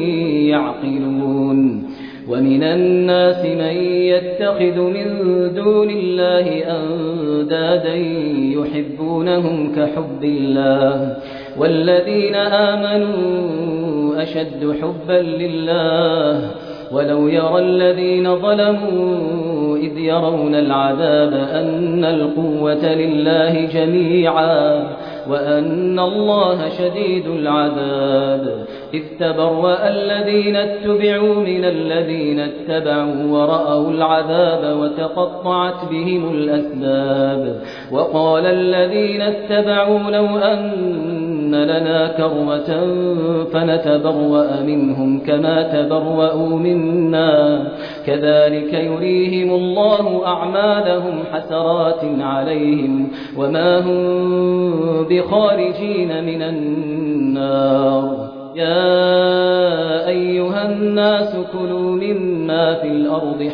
يعقلون ومن الناس من يتخذ من دون الله أندادا يحبونهم كحب الله والذين آمنوا أشد حبا لله ولو يرى الذين ظلموا إذ يرون العذاب أن القوة لله جميعا وأن الله شديد العذاب إذ تبرأ الذين اتبعوا من الذين اتبعوا ورأوا العذاب وتقطعت بهم الأسباب وقال الذين اتبعوا لو أن لنا كرة فنتبرأ منهم كما تبرأوا منا كذلك يريهم الله أعمالهم حسرات عليهم وما هم بخارجين من النار يا أيها الناس كلوا مما في الأرض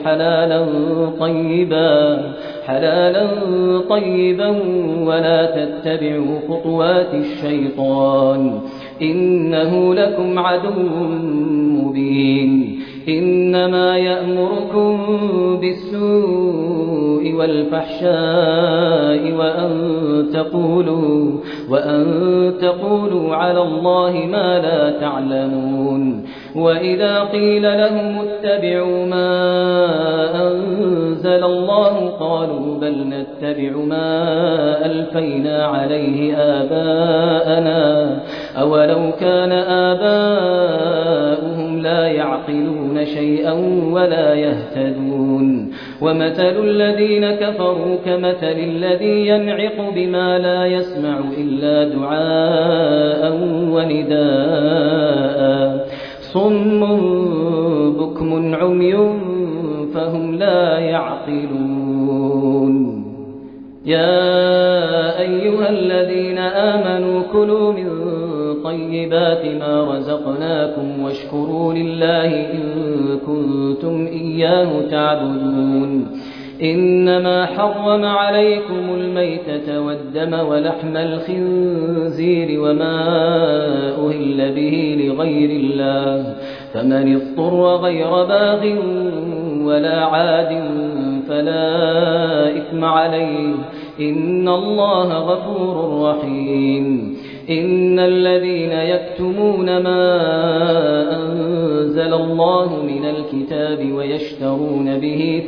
حلالا طيبا ولا تتبعوا خطوات الشيطان إنه لكم عدو مبين إنما يأمركم بالسوء والفحشاء وأن تقولوا على الله ما لا تعلمون وإذا قيل لهم اتبعوا ما أنزل الله قالوا بل نتبع ما ألفينا عليه آباءنا أولو كان آباؤهم لا يعقلون شيئا ولا يهتدون ومثل الذين كفروا كمثل الذي ينعق بما لا يسمع إلا دعاء ونداء صم بكم عمي فهم لا يعقلون يا أيها الذين آمنوا كلوا من طيبات ما رزقناكم واشكروا لله إن كنتم إياه تعبدون إنما حرم عليكم الميتة والدم ولحم الخنزير وما أهل به لغير الله فمن اضطر غير باغ ولا عاد فلا إثم عليه إن الله غفور رحيم إن الذين يكتمون ما أنزل الله من الكتاب ويشترون به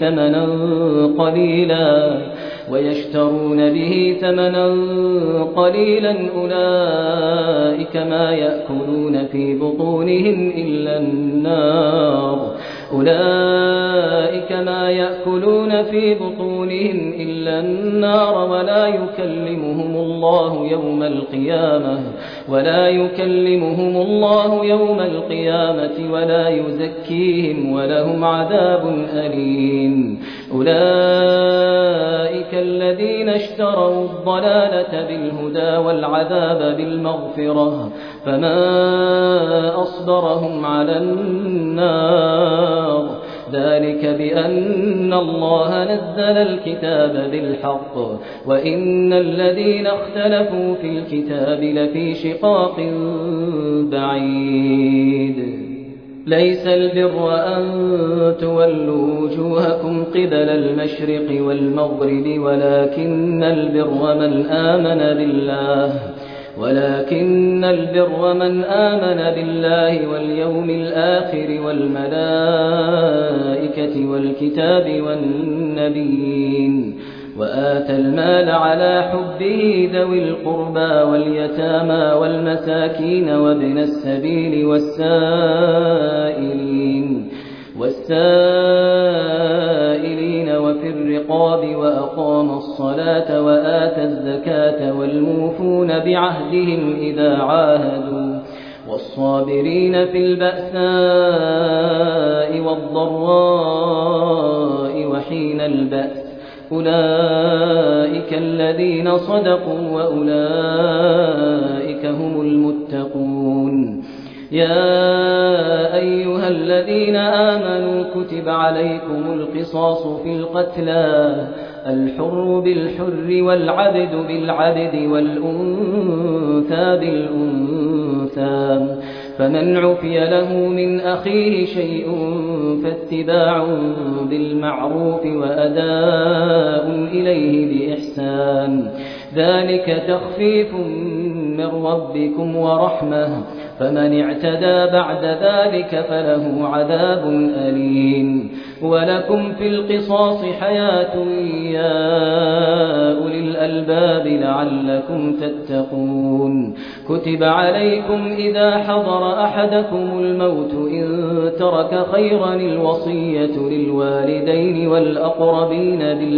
ثمنا قليلا أولئك ما يأكلون في بطونهم إلا النار ولا يكلمهم الله يوم القيامة ولا يزكيهم ولهم عذاب أليم أولئك الذين اشتروا الضلالة بالهدى والعذاب بالمغفرة فما أصبرهم على النار ذلك بأن الله نزل الكتاب بالحق وإن الذين اختلفوا في الكتاب لفي شقاق بعيد ليس البر أن تولوا وجوهكم قبل المشرق والمغرب ولكن البر من آمن بالله واليوم الآخر والملائكة والكتاب والنبيين وآتى المال على حبه ذوي القربى واليتامى والمساكين وابن السبيل والسائلين وفي الرقاب وأقام الصلاة وآتى الزكاة والموفون بعهدهم إذا عاهدوا والصابرين في البأساء والضراء وحين البأس أولئك الذين صدقوا وأولئك هم المتقون يا أيها الذين آمنوا كتب عليكم القصاص في القتلى الحر بالحر والعبد بالعبد والأنثى بالأنثى فمن عفي له من أخيه شيء فاتباع بالمعروف وأداء إليه بإحسان ذلك تخفيف من ربكم ورحمة فمن اعتدى بعد ذلك فله عذاب أليم ولكم في القصاص حياة يا أولي الألباب لعلكم تتقون كتب عليكم إذا حضر أحدكم الموت إن ترك خيرا الوصية للوالدين والأقربين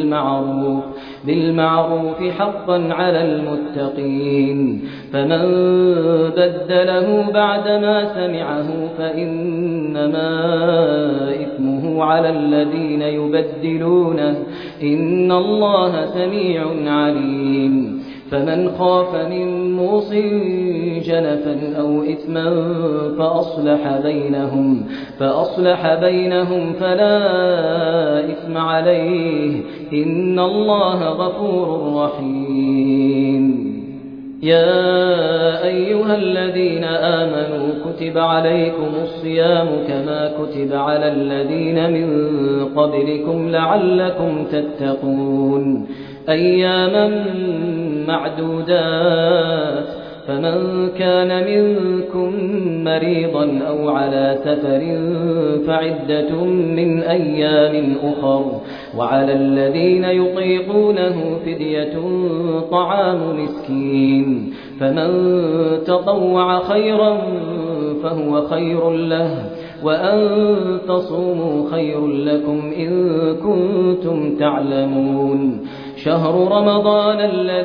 بالمعروف حقا على المتقين فمن بدله بعدما سمعه فإنما إثمه على الذين يبدلونه إن الله سميع عليم فمن خاف من موص جنفا أو إثما فأصلح بينهم فلا إثم عليه إن الله غفور رحيم. يا أيها الذين آمنوا كتب عليكم الصيام كما كتب على الذين من قبلكم لعلكم تتقون أياما معدودات فمن كان منكم مريضا أو على سفر فعدة من أيام أخر وعلى الذين يطيقونه فدية طعام مسكين فمن تطوع خيرا فهو خير له وأن تصوموا خير لكم إن كنتم تعلمون. شهر رمضان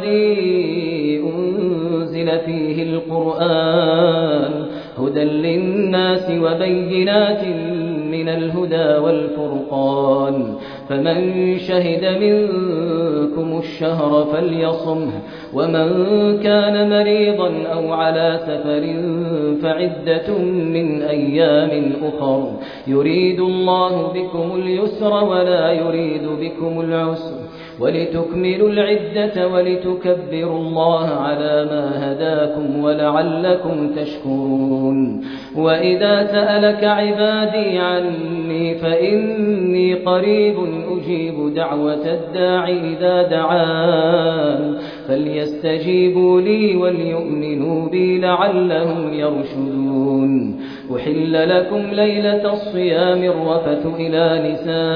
الذي أنزل فيه القرآن هدى للناس وبينات من الهدى والفرقان فمن شهد منكم الشهر فليصمه ومن كان مريضا أو على سفر فعدة من أيام أخر يريد الله بكم اليسر ولا يريد بكم العسر ولتكملوا العدة ولتكبروا الله على ما هداكم ولعلكم تشكرون. وإذا سألك عبادي عني فإني قريب أجيب دعوة الداع إذا دعان فليستجيبوا لي وليؤمنوا بي لعلهم يرشدون. أحل لكم ليلة الصيام الرفث إلى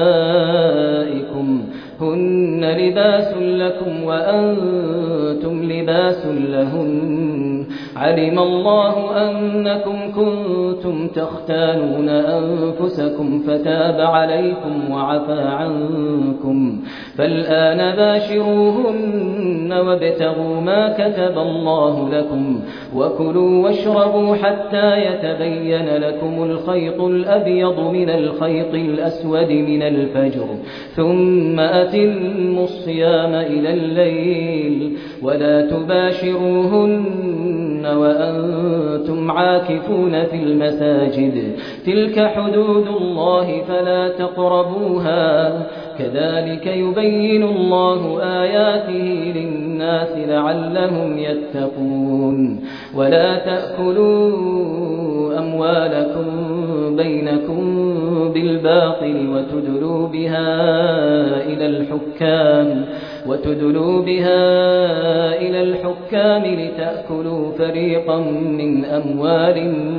نسائكم هن لباس لكم وأنتم لباس لهن علم الله أنكم كنتم تختانون أنفسكم فتاب عليكم وعفى عنكم فالآن باشروهن وابتغوا ما كتب الله لكم وكلوا واشربوا حتى يتبين لكم الخيط الأبيض من الخيط الأسود من الفجر ثم أتموا الصيام إلى الليل ولا تباشروهن وأنتم عاكفون في المساجد تلك حدود الله فلا تقربوها كذلك يبين الله آياته للناس لعلهم يتقون. ولا تأكلوا أموالكم بينكم بالباطل وتدلوا بها إلى الحكام لتأكلوا فريقا من أموال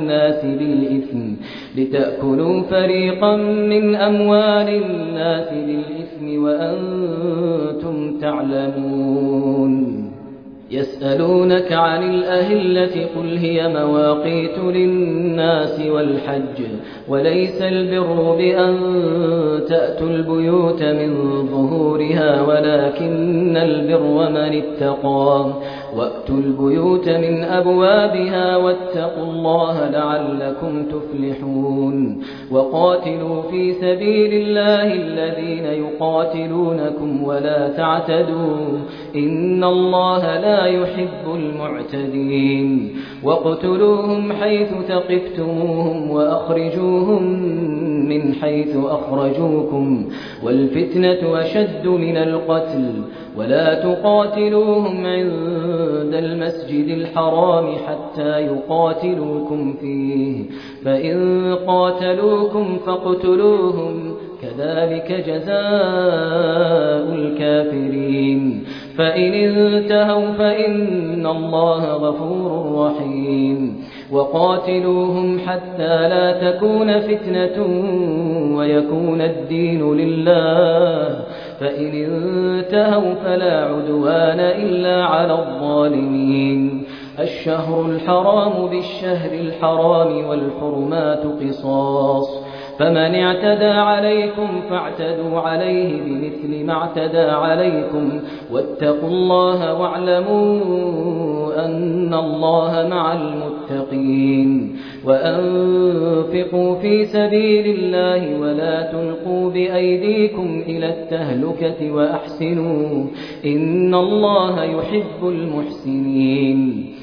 الناس بالإثم وأنتم تعلمون. يسألونك عن الأهلة قل هي مواقيت للناس والحج وليس البر بأن تأتوا البيوت من ظهورها ولكن البر من اتقى وأتوا البيوت من أبوابها واتقوا الله لعلكم تفلحون. وقاتلوا في سبيل الله الذين يقاتلونكم ولا تعتدوا إن الله لا يحب المعتدين. واقتلوهم حيث ثقفتموهم وأخرجوهم من حيث أخرجوكم والفتنة أشد من القتل ولا تقاتلوهم عند المسجد الحرام حتى يقاتلوكم فيه فإن قاتلوكم فاقتلوهم كذلك جزاء الكافرين. فإن انتهوا فإن الله غفور رحيم. وقاتلوهم حتى لا تكون فتنة ويكون الدين لله فإن انتهوا فلا عدوان إلا على الظالمين. الشهر الحرام بالشهر الحرام والحرمات قصاص فمن اعتدى عليكم فاعتدوا عليه بمثل ما اعتدى عليكم واتقوا الله واعلموا أن الله مع المتقين. وأنفقوا في سبيل الله ولا تلقوا بأيديكم إلى التهلكة وأحسنوا إن الله يحب المحسنين.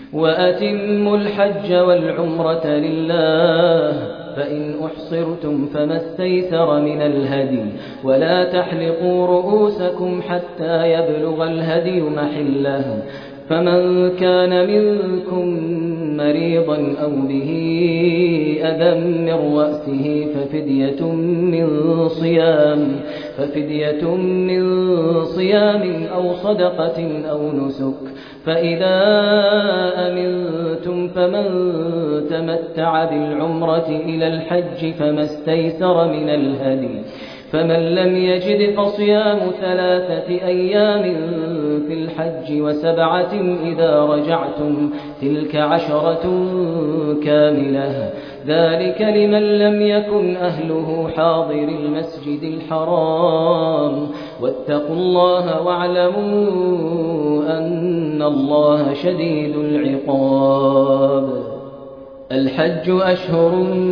وأتموا الحج والعمرة لله فإن أحصرتم فما استيسر من الهدي ولا تحلقوا رؤوسكم حتى يبلغ الهدي محله فمن كان منكم مريضا أو به أذى من رأسه ففدية من صيام أو صدقة أو نسك فإذا أمنتم فمن تمتع بالعمرة إلى الحج فما استيسر من الهدي فمن لم يجد فصيام 3 أيام في الحج و7 إذا رجعتم تلك 10 كاملة ذلك لمن لم يكن أهله حاضر المسجد الحرام واتقوا الله واعلموا أن الله شديد العقاب الحج أشهر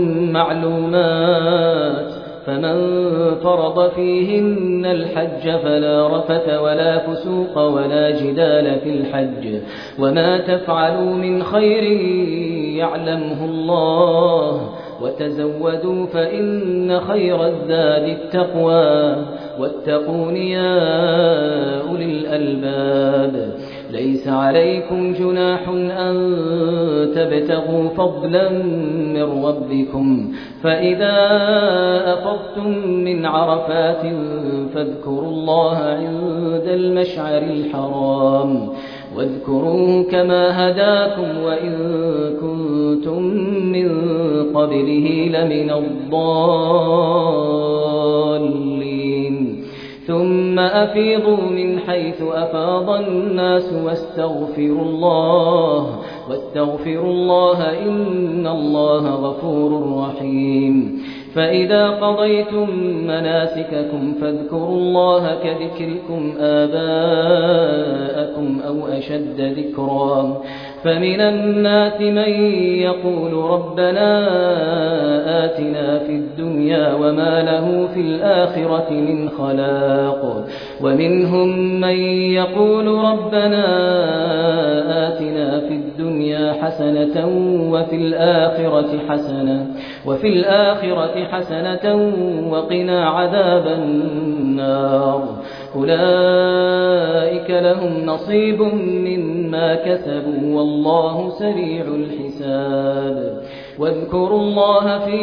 معلومات فمن فرض فيهن الحج فلا رفث ولا فسوق ولا جدال في الحج وما تفعلوا من خير يعلمه الله وتزودوا فإن خير الزاد التقوى واتقون يا أولي الألباب ليس عليكم جناح أن تبتغوا فضلا من ربكم فإذا أفضتم من عرفات فاذكروا الله عند المشعر الحرام واذكروه كما هداكم وإن كنتم من قبله لمن الضالين ثم أفيضوا من حيث أفاض الناس واستغفروا الله إن الله غفور رحيم فإذا قضيتم مناسككم فاذكروا الله كذكركم آباءكم أو أشد ذكرا فمن الناس من يقول ربنا آتنا في الدنيا وما له في الآخرة من خلاق ومنهم من يقول ربنا آتنا في الدنيا حسنة وفي الآخرة حسنة وقنا عذاب النار أولئك لهم نصيب مما كسبوا والله سريع الحساب واذكروا الله في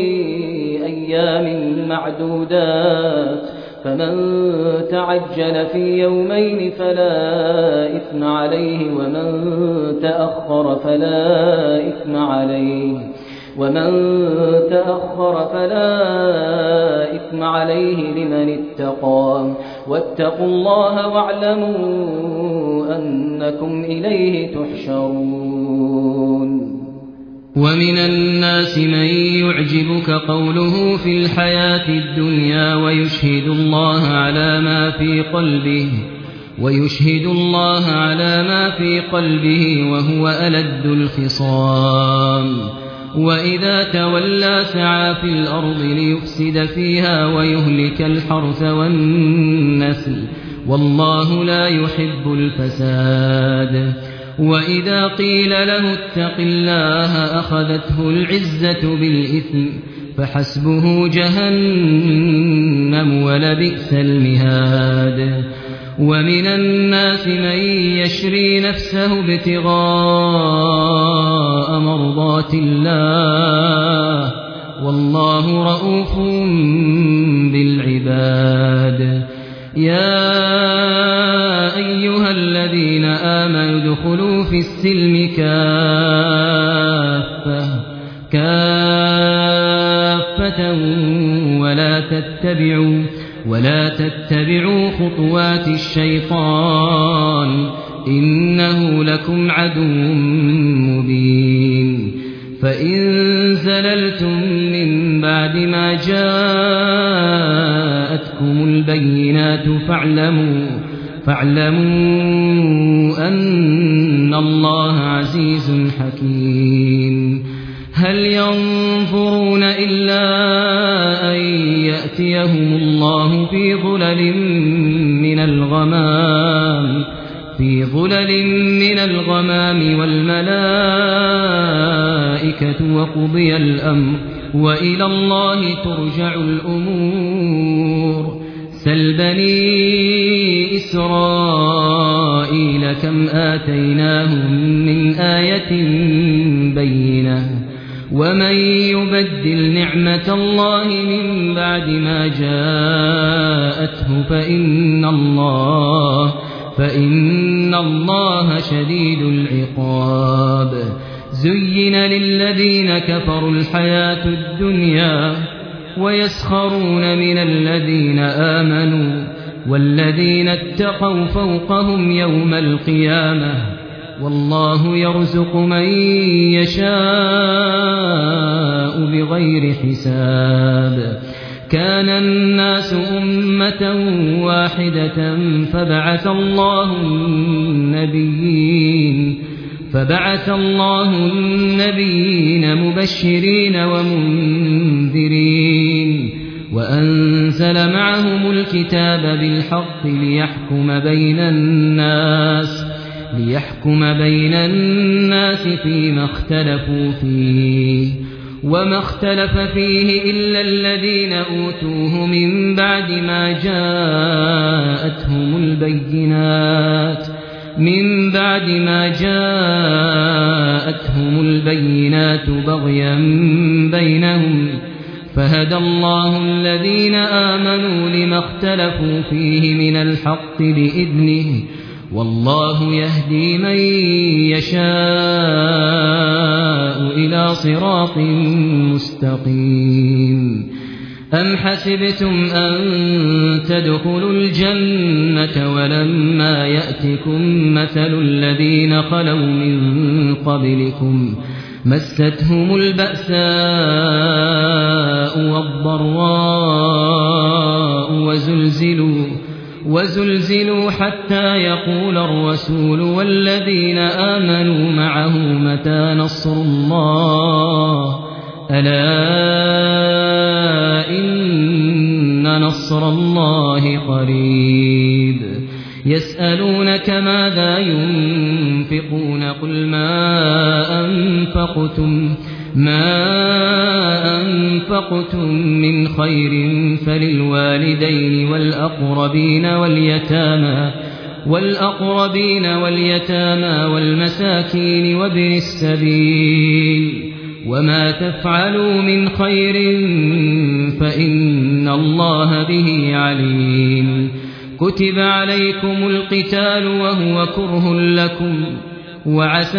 أيام معدودات فمن تعجل في يومين فلا إثم عليه ومن تأخر فلا إثم عليه لمن اتقى واتقوا الله واعلموا أنكم إليه تحشرون ومن الناس من يعجبك قوله في الحياة الدنيا ويشهد الله على ما في قلبه وهو ألد الخصام وإذا تولى سعى في الأرض ليفسد فيها ويهلك الحرث والنسل والله لا يحب الفساد وإذا قيل له اتق الله أخذته العزة بالإثم فحسبه جهنم ولبئس المهاد ومن الناس من يشري نفسه ابتغاء مرضات الله والله رؤوف بالعباد يا أيها الذين آمنوا ادخلوا في السلم كافة ولا تتبعوا خطوات الشيطان إنه لكم عدو مبين فإن زللتم من بعد ما جاءتكم البينات فاعلموا أن الله عزيز حكيم هل ينظرون إلا أن يأتيهم الله في ظلل من الغمام في ظلل من الغمام والملائكة وقضي الأمر وإلى الله ترجع الأمور سل بني إسرائيل كم آتيناهم من آية بينة ومن يبدل نعمة الله من بعد ما جاءته فإن الله شديد العقاب زين للذين كفروا الحياة الدنيا ويسخرون من الذين آمنوا والذين اتقوا فوقهم يوم القيامة والله يرزق من يشاء بغير حساب كان الناس أمة واحدة فبعث الله النبيين مبشرين ومنذرين وأنزل معهم الكتاب بالحق ليحكم بين الناس فيما اختلفوا فيه وما اختلف فيه إلا الذين أوتوه من بعد ما جاءتهم البينات بغيا بينهم فهدى الله الذين آمنوا لما اختلفوا فيه من الحق بإذنه والله يهدي من يشاء إلى صراط مستقيم أم حسبتم أن تدخلوا الجنة ولما يأتكم مثل الذين خلوا من قبلكم مستهم البأساء والضراء وزلزلوا حتى يقول الرسول والذين آمنوا معه متى نصر الله ألا إن نصر الله قريب يسألونك ماذا ينفقون قل ما أنفقتم من خير فللوالدين والأقربين واليتامى والمساكين وابن السبيل وما تفعلوا من خير فإن الله به عليم كتب عليكم القتال وهو كره لكم وعسى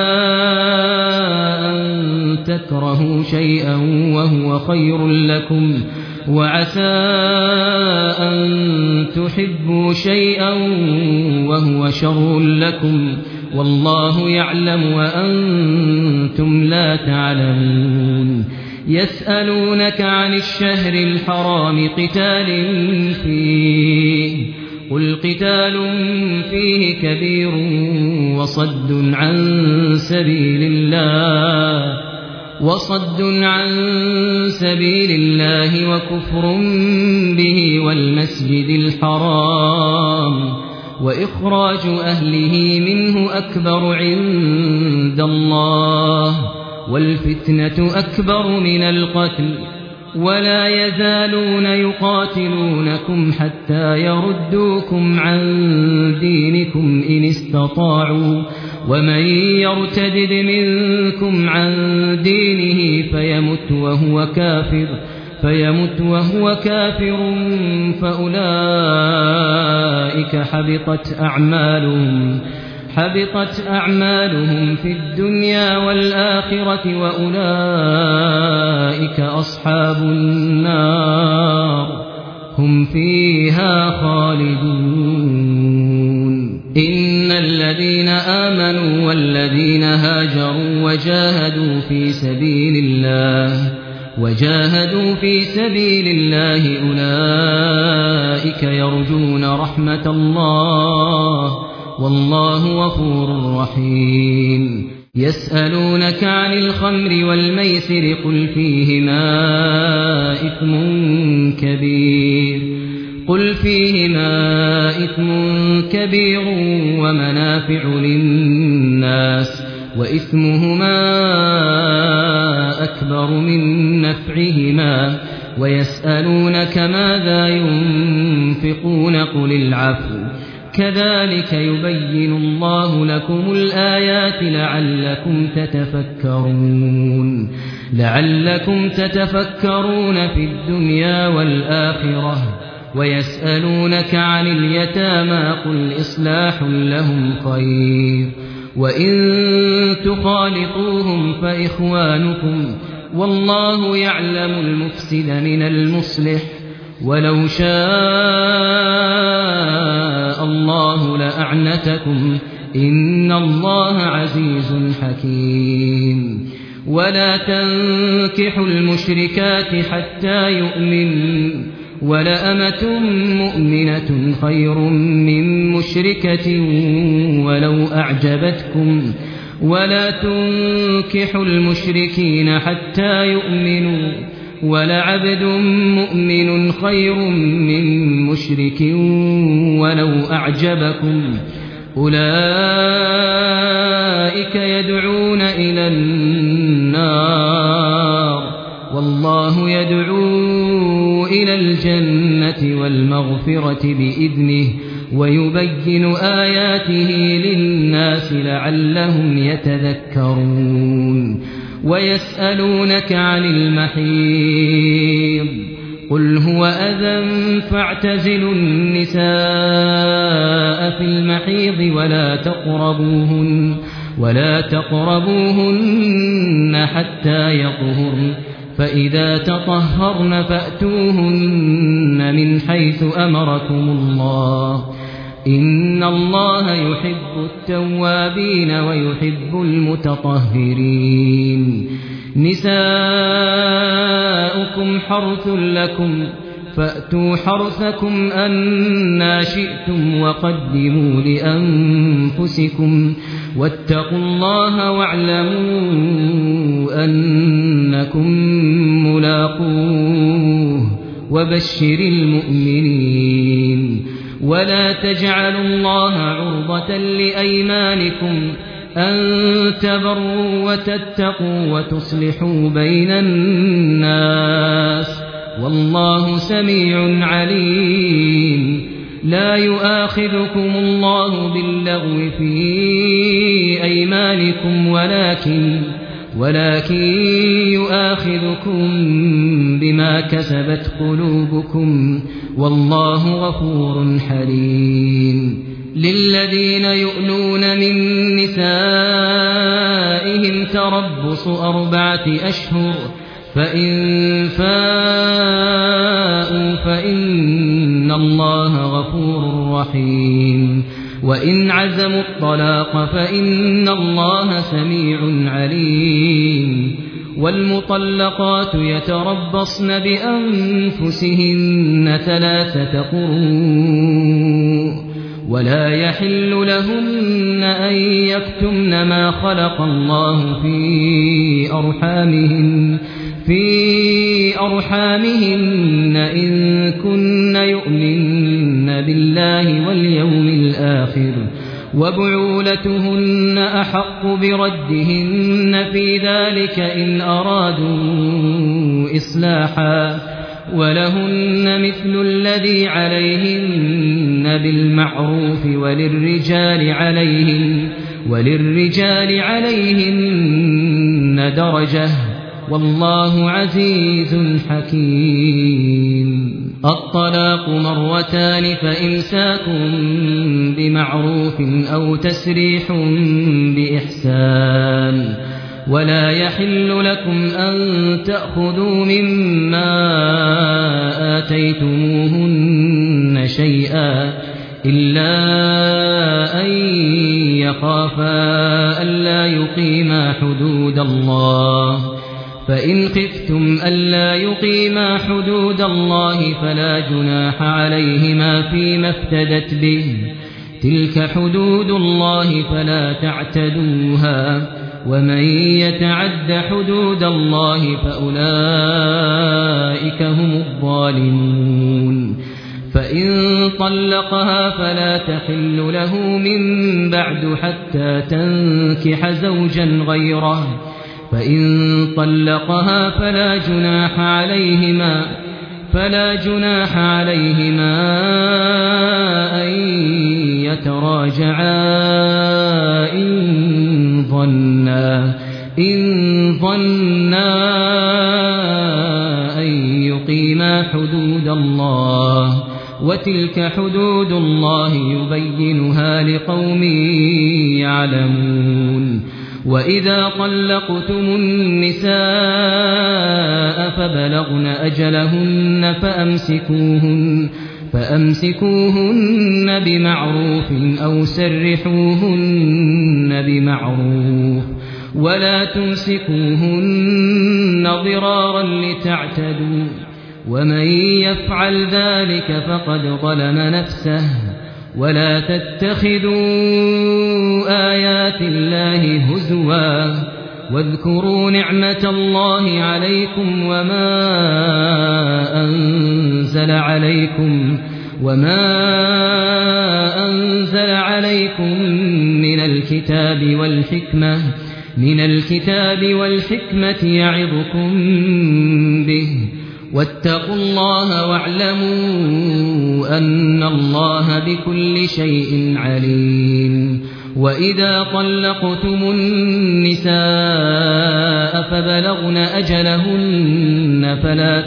أن تكرهوا شيئا وهو خير لكم وعسى أن تحبوا شيئا وهو شر لكم والله يعلم وأنتم لا تعلمون يسألونك عن الشهر الحرام قتال فيه قل قتال فيه كبير وصد عن سبيل الله وكفر به والمسجد الحرام وإخراج أهله منه أكبر عند الله والفتنة أكبر من القتل ولا يزالون يقاتلونكم حتى يردوكم عن دينكم إن استطاعوا ومن يرتد منكم عن دينه فيمت وهو كافر فأولئك حبطت أعمالهم في الدنيا والآخرة وأولئك أصحاب النار هم فيها خالدون إن الذين آمنوا والذين هاجروا وجاهدوا في سبيل الله أولئك يرجون رحمة الله والله غفور رحيم يسألونك عن الخمر والميسر قل قل فيهما إثم كبير ومنافع للناس وإثمهما أكبر من نفعهما ويسألونك ماذا ينفقون قل العفو كذلك يبين الله لكم الآيات لعلكم تتفكرون في الدنيا والآخرة ويسألونك عن اليتامى قل إصلاح لهم خير وإن تخالطوهم فإخوانكم والله يعلم المفسد من المصلح ولو شاء الله لأعنتكم إن الله عزيز حكيم ولا تنكحوا المشركات حتى يؤمنوا ولأمة مؤمنة خير من مشركة ولو أعجبتكم ولا تنكحوا المشركين حتى يؤمنوا ولعبد مؤمن خير من مشرك ولو أعجبكم أولئك يدعون إلى النار والله يدعو إلى الجنة والمغفرة بإذنه ويبين آياته للناس لعلهم يتذكرون ويسألونك عن المحيض قل هو أذى فاعتزلوا النساء في المحيض ولا تقربوهن حتى يطهرن فإذا تطهرن فأتوهن من حيث أمركم الله إن الله يحب التوابين ويحب المتطهرين نساؤكم حرث لكم فأتوا حرثكم أنى شئتم وقدموا لأنفسكم واتقوا الله واعلموا أنكم ملاقوه وبشر المؤمنين ولا تجعلوا الله عرضة لأيمانكم أن تبروا وتتقوا وتصلحوا بين الناس والله سميع عليم لا يؤاخذكم الله باللغو في أيمانكم ولكن يؤاخذكم بما كسبت قلوبكم والله غفور حليم للذين يؤلون من نسائهم تربص 4 أشهر فإن فاءوا فإن الله غفور رحيم وإن عزموا الطلاق فإن الله سميع عليم والمطلقات يتربصن بأنفسهن 3 قروء ولا يحل لهن أن يكتمن ما خلق الله في أرحامهن إن كن يؤمن بالله واليوم الآخر وبعولتهن أحق بردهن في ذلك إن أرادوا إصلاحا ولهن مثل الذي عليهن بالمعروف وللرجال عليهن درجة والله عزيز حكيم الطلاق 2 فإمساك بمعروف أو تسريح بإحسان ولا يحل لكم أن تأخذوا مما آتيتموهن شيئا إلا أن يخافا ألا يقيما حدود الله فإن خفتم ألا يقيما حدود الله فلا جناح عليهما فيما افتدت به تلك حدود الله فلا تعتدوها ومن يتعد حدود الله فأولئك هم الظالمون فإن طلقها فلا تحل له من بعد حتى تنكح زوجا غيره فإن طلقها فلا جناح عليهما أن يتراجعا إن ظنا أن يقيما حدود الله وتلك حدود الله يبينها لقوم يعلمون وإذا طلقتم النساء فبلغن أجلهن فأمسكوهن بمعروف أو سرحوهن بمعروف ولا تمسكوهن ضرارا لتعتدوا ومن يفعل ذلك فقد ظلم نفسه ولا تتخذوا آيات الله هزوا واذكروا نعمة الله عليكم وما أنزل عليكم من الكتاب والحكمة يعظكم به واتقوا الله واعلموا أن الله بكل شيء عليم وإذا طلقتم النساء فبلغن أجلهن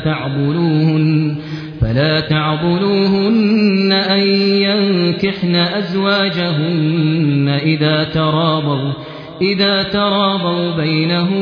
فلا تعضلوهن أن ينكحن أزواجهن إذا تراضوا بينهم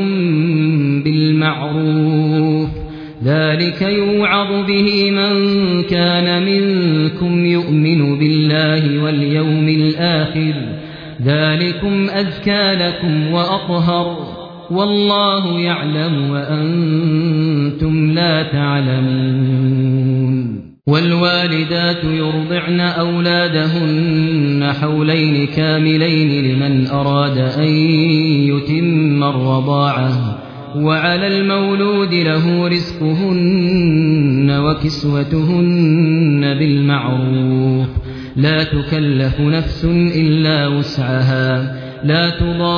بالمعروف ذلك يوعظ به من كان منكم يؤمن بالله واليوم الآخر ذلكم أزكى لكم وأطهر والله يعلم وأنتم لا تعلمون والوالدات يرضعن أولادهن حولين كاملين لمن أراد أن يتم الرضاعة وعلى المولود له رزقهن وكسوتهن بالمعروف لا تكلف نفس إلا وسعها لا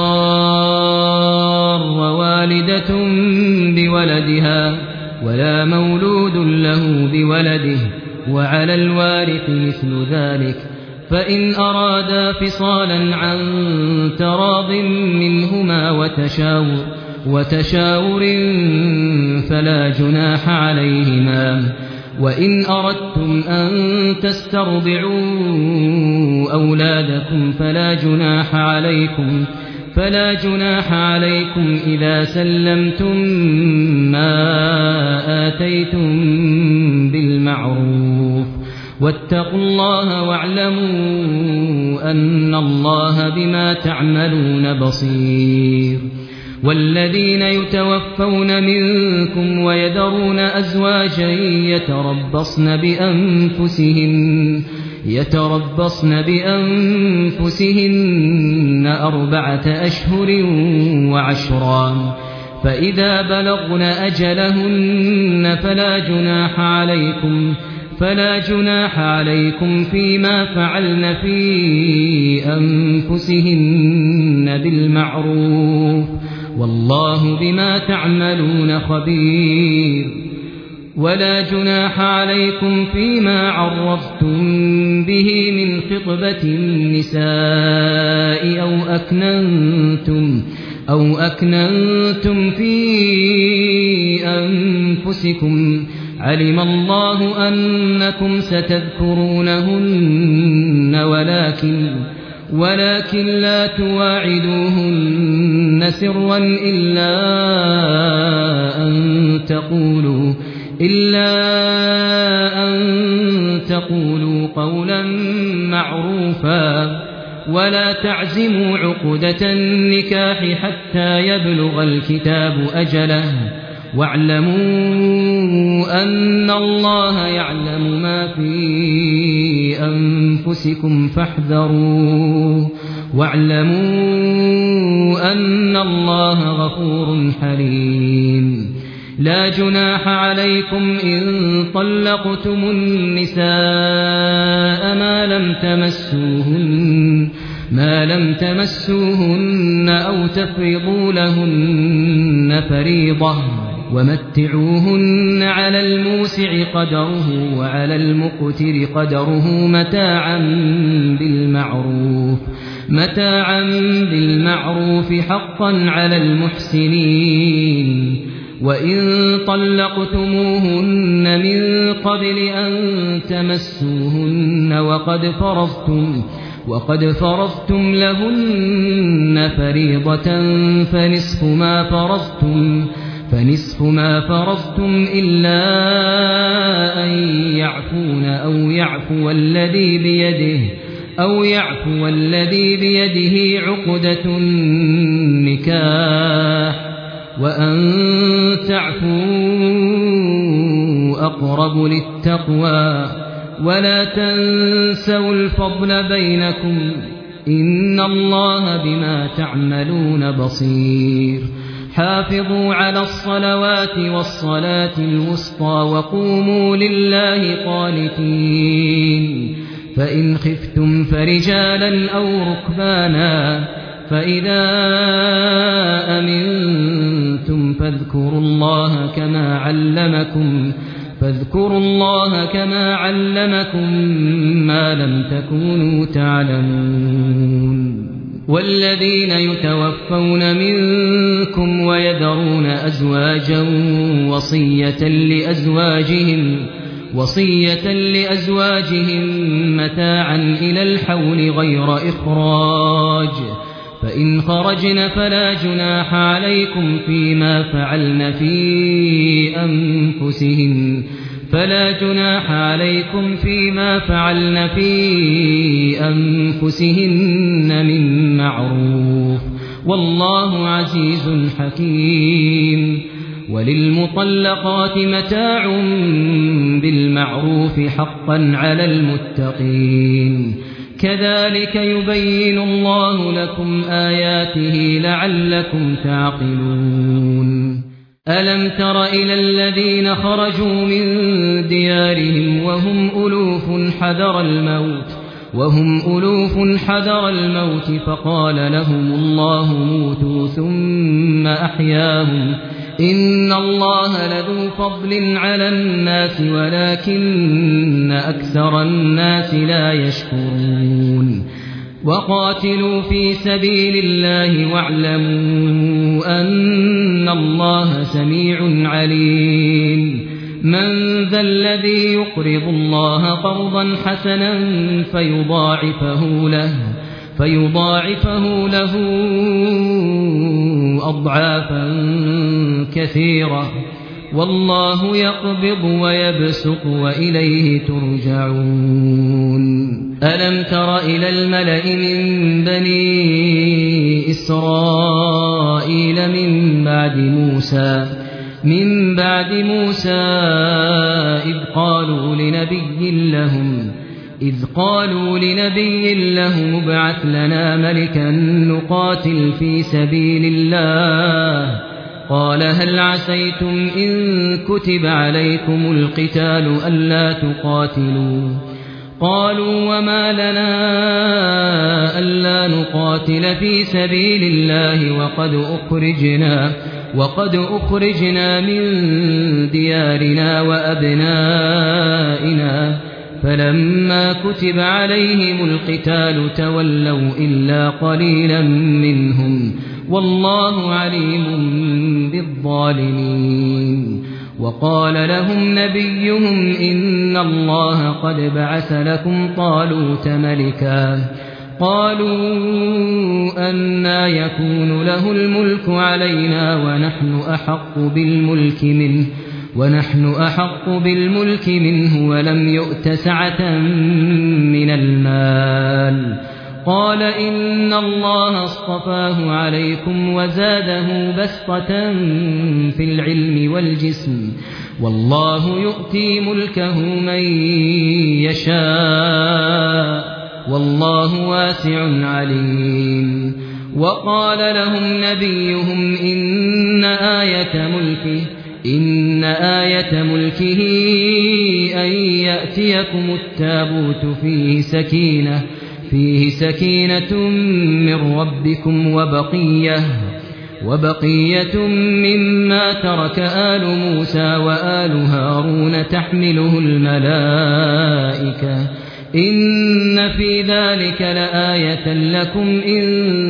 تضار والدة بولدها ولا مولود له بولده وعلى الوارث مثل ذلك فإن أرادا فصالا عن تراض منهما وتشاور فلا جناح عليهما وإن أردتم أن تسترضعوا أولادكم فلا جناح عليكم إذا سلمتم ما آتيتم بالمعروف واتقوا الله واعلموا أن الله بما تعملون بصير والذين يتوفون منكم ويذرون أزواجا يتربصن بأنفسهن 4 أشهر وعشرا فإذا بلغن أجلهن فلا جناح عليكم فيما فعلن في أنفسهن بالمعروف والله بما تعملون خبير ولا جناح عليكم فيما عرضتم به من خطبة النساء أو أكننتم في أنفسكم علم الله أنكم ستذكرونهن ولكن لا تواعدوهن سرا إلا أن تقولوا قولا معروفا ولا تعزموا عقدة النكاح حتى يبلغ الكتاب أجله واعلموا أن الله يعلم ما في أنفسكم فاحذروه واعلموا أن الله غفور حليم لا جناح عليكم إن طلقتم النساء ما لم تمسوهن أو تفرضوا لهن فريضة ومتعوهن على الموسع قدره وعلى المقتر قدره متاعا بالمعروف حقا على المحسنين. وإن طلقتموهن من قبل أن تمسوهن وقد فرضتم لهن فريضة فنصف ما فرضتم إلا أن يعفون أو يعفو الذي بيده عقدة النكاح وأن تعفوا أقرب للتقوى ولا تنسوا الفضل بينكم إن الله بما تعملون بصير. حافظوا على الصلوات والصلاة الوسطى وقوموا لله قانتين. فإن خفتم فرجالا أو ركبانا فإذا أمنتم فاذكروا الله كما علمكم ما لم تكونوا تعلمون. والذين يتوفون منكم ويذرون أزواجا وصية لأزواجهم متاعا إلى الحول غير إخراج فإن خرجن فلا جناح عليكم فيما فعلن في أنفسهن من معروف والله عزيز حكيم. وللمطلقات متاع بالمعروف حقا على المتقين. كذلك يبين الله لكم آياته لعلكم تعقلون. ألم تر إلى الذين خرجوا من ديارهم وهم ألوف حذر الموت فقال لهم الله موتوا ثم أحياهم إن الله لذو فضل على الناس ولكن أكثر الناس لا يشكرون. وقاتلوا في سبيل الله واعلموا أن الله سميع عليم. من ذا الذي يقرض الله قرضا حسنا فيضاعفه له أضعافا كثيرة والله يقبض ويبسط وإليه ترجعون. ألم تر إلى الملأ من بني إسرائيل من بعد موسى إذ قالوا لنبي لهم ابعث لنا ملكا نقاتل في سبيل الله قال هل عسيتم إن كتب عليكم القتال ألا تقاتلوا قالوا وما لنا ألا نقاتل في سبيل الله وقد أخرجنا من ديارنا وأبنائنا فلما كتب عليهم القتال تولوا إلا قليلا منهم والله عليم بالظالمين. وقال لهم نبيهم إن الله قد بعث لكم طالوت ملكا قالوا أنى يكون له الملك علينا ونحن أحق بالملك منه ولم يؤت سعة من المال قال إن الله اصطفاه عليكم وزاده بسطة في العلم والجسم والله يؤتي ملكه من يشاء والله واسع عليم. وقال لهم نبيهم إن إن آية ملكه أن يأتيكم التابوت فيه سكينة من ربكم وبقية مما ترك آل موسى وآل هارون تحمله الملائكة إن في ذلك لآية لكم إن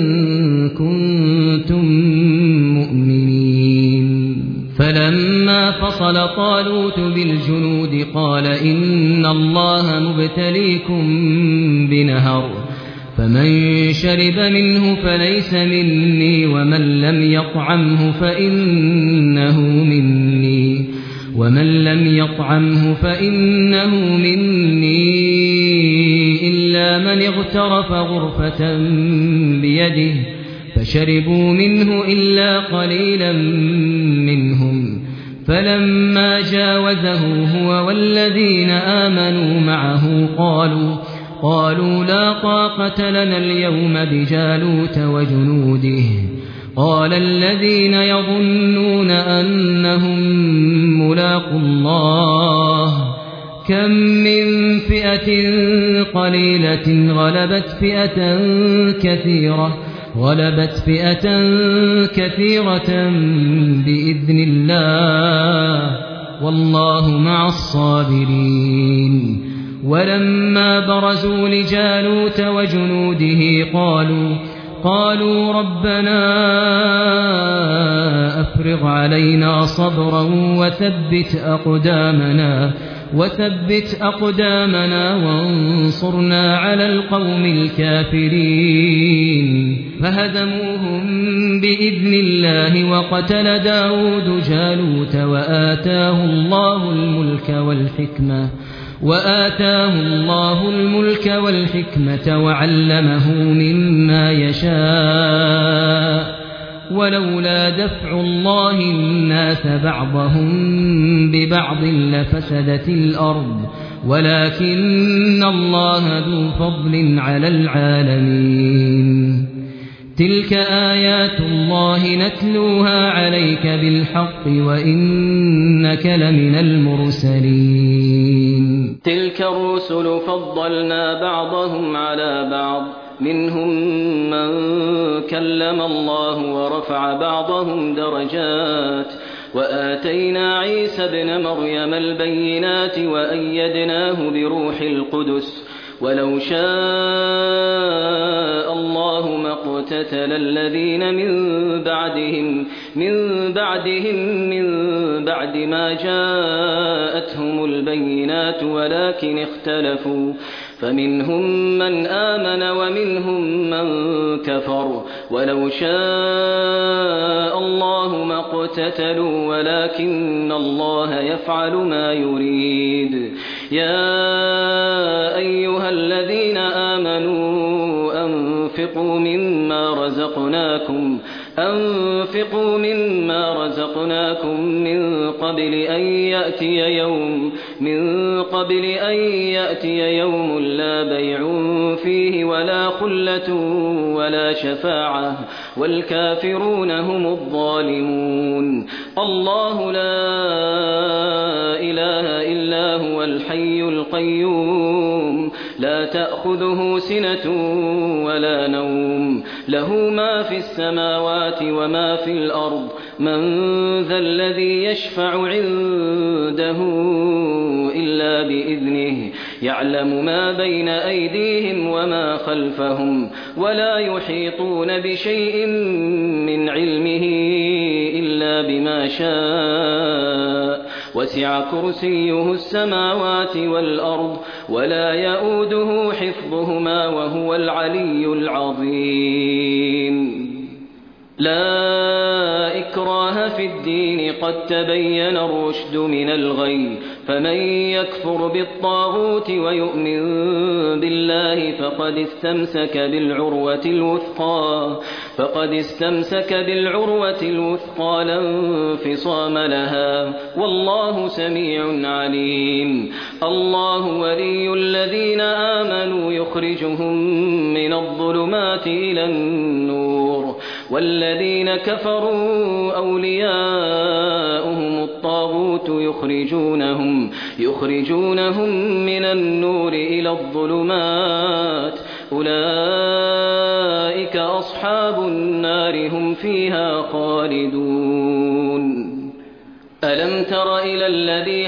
كنتم مؤمنين. فلما فصل طالوت بالجنود قال إن الله مبتليكم بنهر فمن شرب منه فليس مني ومن لم يطعمه فإنه مني إلا من اغترف غرفة بيده فشربوا منه إلا قليلا منهم. فلما جاوزه هو والذين آمنوا معه قالوا لا طاقة لنا اليوم بجالوت وجنوده. قال الذين يظنون أنهم ملاقوا الله كم من فئة قليلة غلبت فئة كثيرة بإذن الله والله مع الصابرين. ولما برزوا لجالوت وجنوده قالوا ربنا أفرغ علينا صبرا وثبت أقدامنا وانصرنا على القوم الكافرين. فهزموهم بإذن الله وقتل داود جالوت وآتاه الله الملك والحكمة وعلمه مما يشاء. ولولا دفع الله الناس بعضهم ببعض لفسدت الأرض ولكن الله ذو فضل على العالمين. تلك آيات الله نتلوها عليك بالحق وإنك لمن المرسلين. تلك الرسل فضلنا بعضهم على بعض منهم من كلم الله ورفع بعضهم درجات وآتينا عيسى ابن مريم البينات وأيدناه بروح القدس ولو شاء الله ما اقتتل الذين من بعد ما جاءتهم البينات ولكن اختلفوا فمنهم من آمن ومنهم من كفر ولو شاء الله ما اقتتلوا ولكن الله يفعل ما يريد. يا أيها الذين آمنوا أنفقوا مما رزقناكم من قبل أن يأتي يوم لا بيع فيه ولا خلة ولا شفاعة والكافرون هم الظالمون. الله لا إله إلا هو الحي القيوم لا تأخذه سنة ولا نوم له ما في السماوات وما في الأرض من ذا الذي يشفع عنده إلا بإذنه يعلم ما بين أيديهم وما خلفهم ولا يحيطون بشيء من علمه إلا بما شاء وسع كرسيه السماوات والأرض ولا يؤوده حفظهما وهو العلي العظيم. لا إكراه في الدين قد تبين الرشد من الغي فمن يكفر بالطاغوت ويؤمن بالله فقد استمسك بالعروة الوثقى لا انفصام لها والله سميع عليم. الله ولي الذين آمنوا يخرجهم من الظلمات إلى النور والذين كفروا أولياؤهم الطاغوت الطاغوت يخرجونهم من النور إلى الظلمات أولئك أصحاب النار هم فيها خالدون ألم تر إلى الذي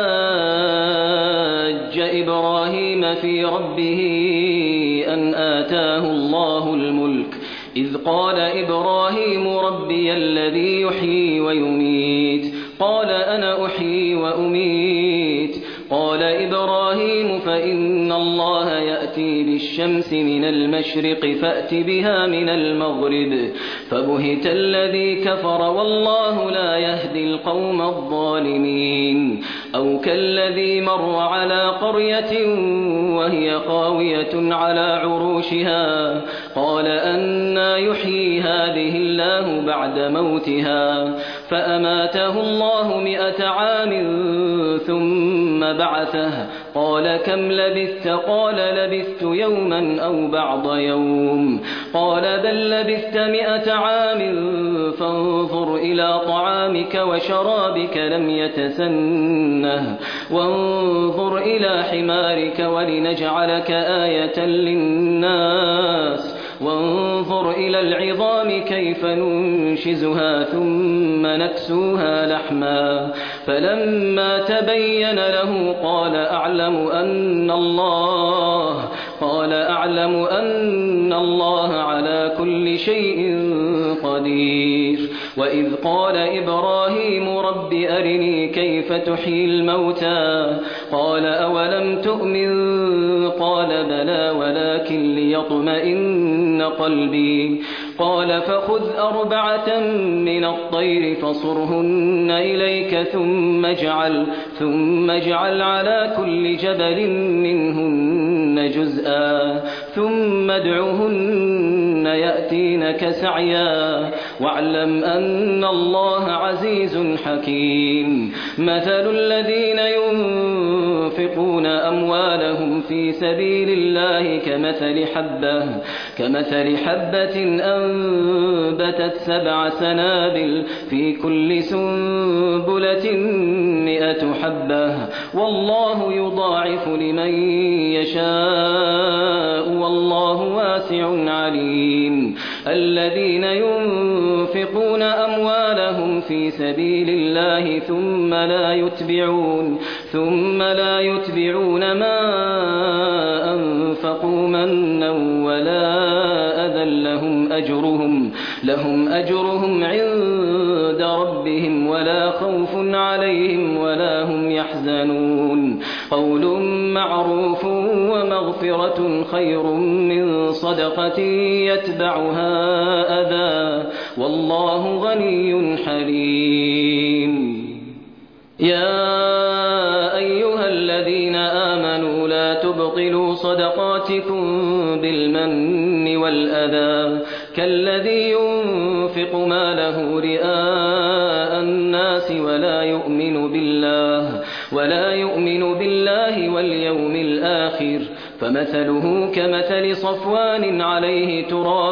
حاج إبراهيم في ربه أن آتاه الله الملك إذ قال إبراهيم ربي الذي يحيي ويميت قال أنا أحيي وأميت قال إبراهيم فإن الله يأتي بالشمس من المشرق فأت بها من المغرب فبهت الذي كفر والله لا يهدي القوم الظالمين أو كالذي مر على قرية وهي خاوية على عروشها قال أنى يحيي هذه الله بعد موتها فأماته الله 100 عام ثم بعثه قال كم لبثت قال لبثت يوما أو بعض يوم قال بل لبثت 100 عام فانظر إلى طعامك وشرابك لم يتسنه وانظر إلى حمارك ولنجعلك آية للناس وانظر إلى العظام كيف ننشزها ثم نكسوها لحما فلما تبين له قال أعلم أن الله على كل شيء قدير وإذ قال إبراهيم رب أرني كيف تحيي الموتى قال أولم تؤمن قال بلى ولكن ليطمئن قلبي قال فخذ 4 من الطير فصرهن إليك ثم اجعل على كل جبل منهن جزءا ثم ادعهن يأتينك سعيا واعلم أن الله عزيز حكيم مثل الذين ينفقون أموالهم في سبيل الله كمثل حبة أنبتت 7 سنابل في كل سنبلة 100 حبة والله يضاعف لمن يشاء والله واسع عليم الذين ينفقون أموالهم في سبيل الله ثم لا يتبعون ما أنفقوا منا ولا أذى لهم أجرهم عند ربهم ولا خوف عليهم ولا هم يحزنون قول معروف ومغفرة خير من صدقة يتبعها أذى والله غني حليم يا أيها الذين آمنوا لا تبطلوا صدقاتكم بالمن والأذى كالذي ينفق ماله رئاء الناس ولا يؤمن بالله واليوم الآخر فمثله كمثل صفوان عليه تراب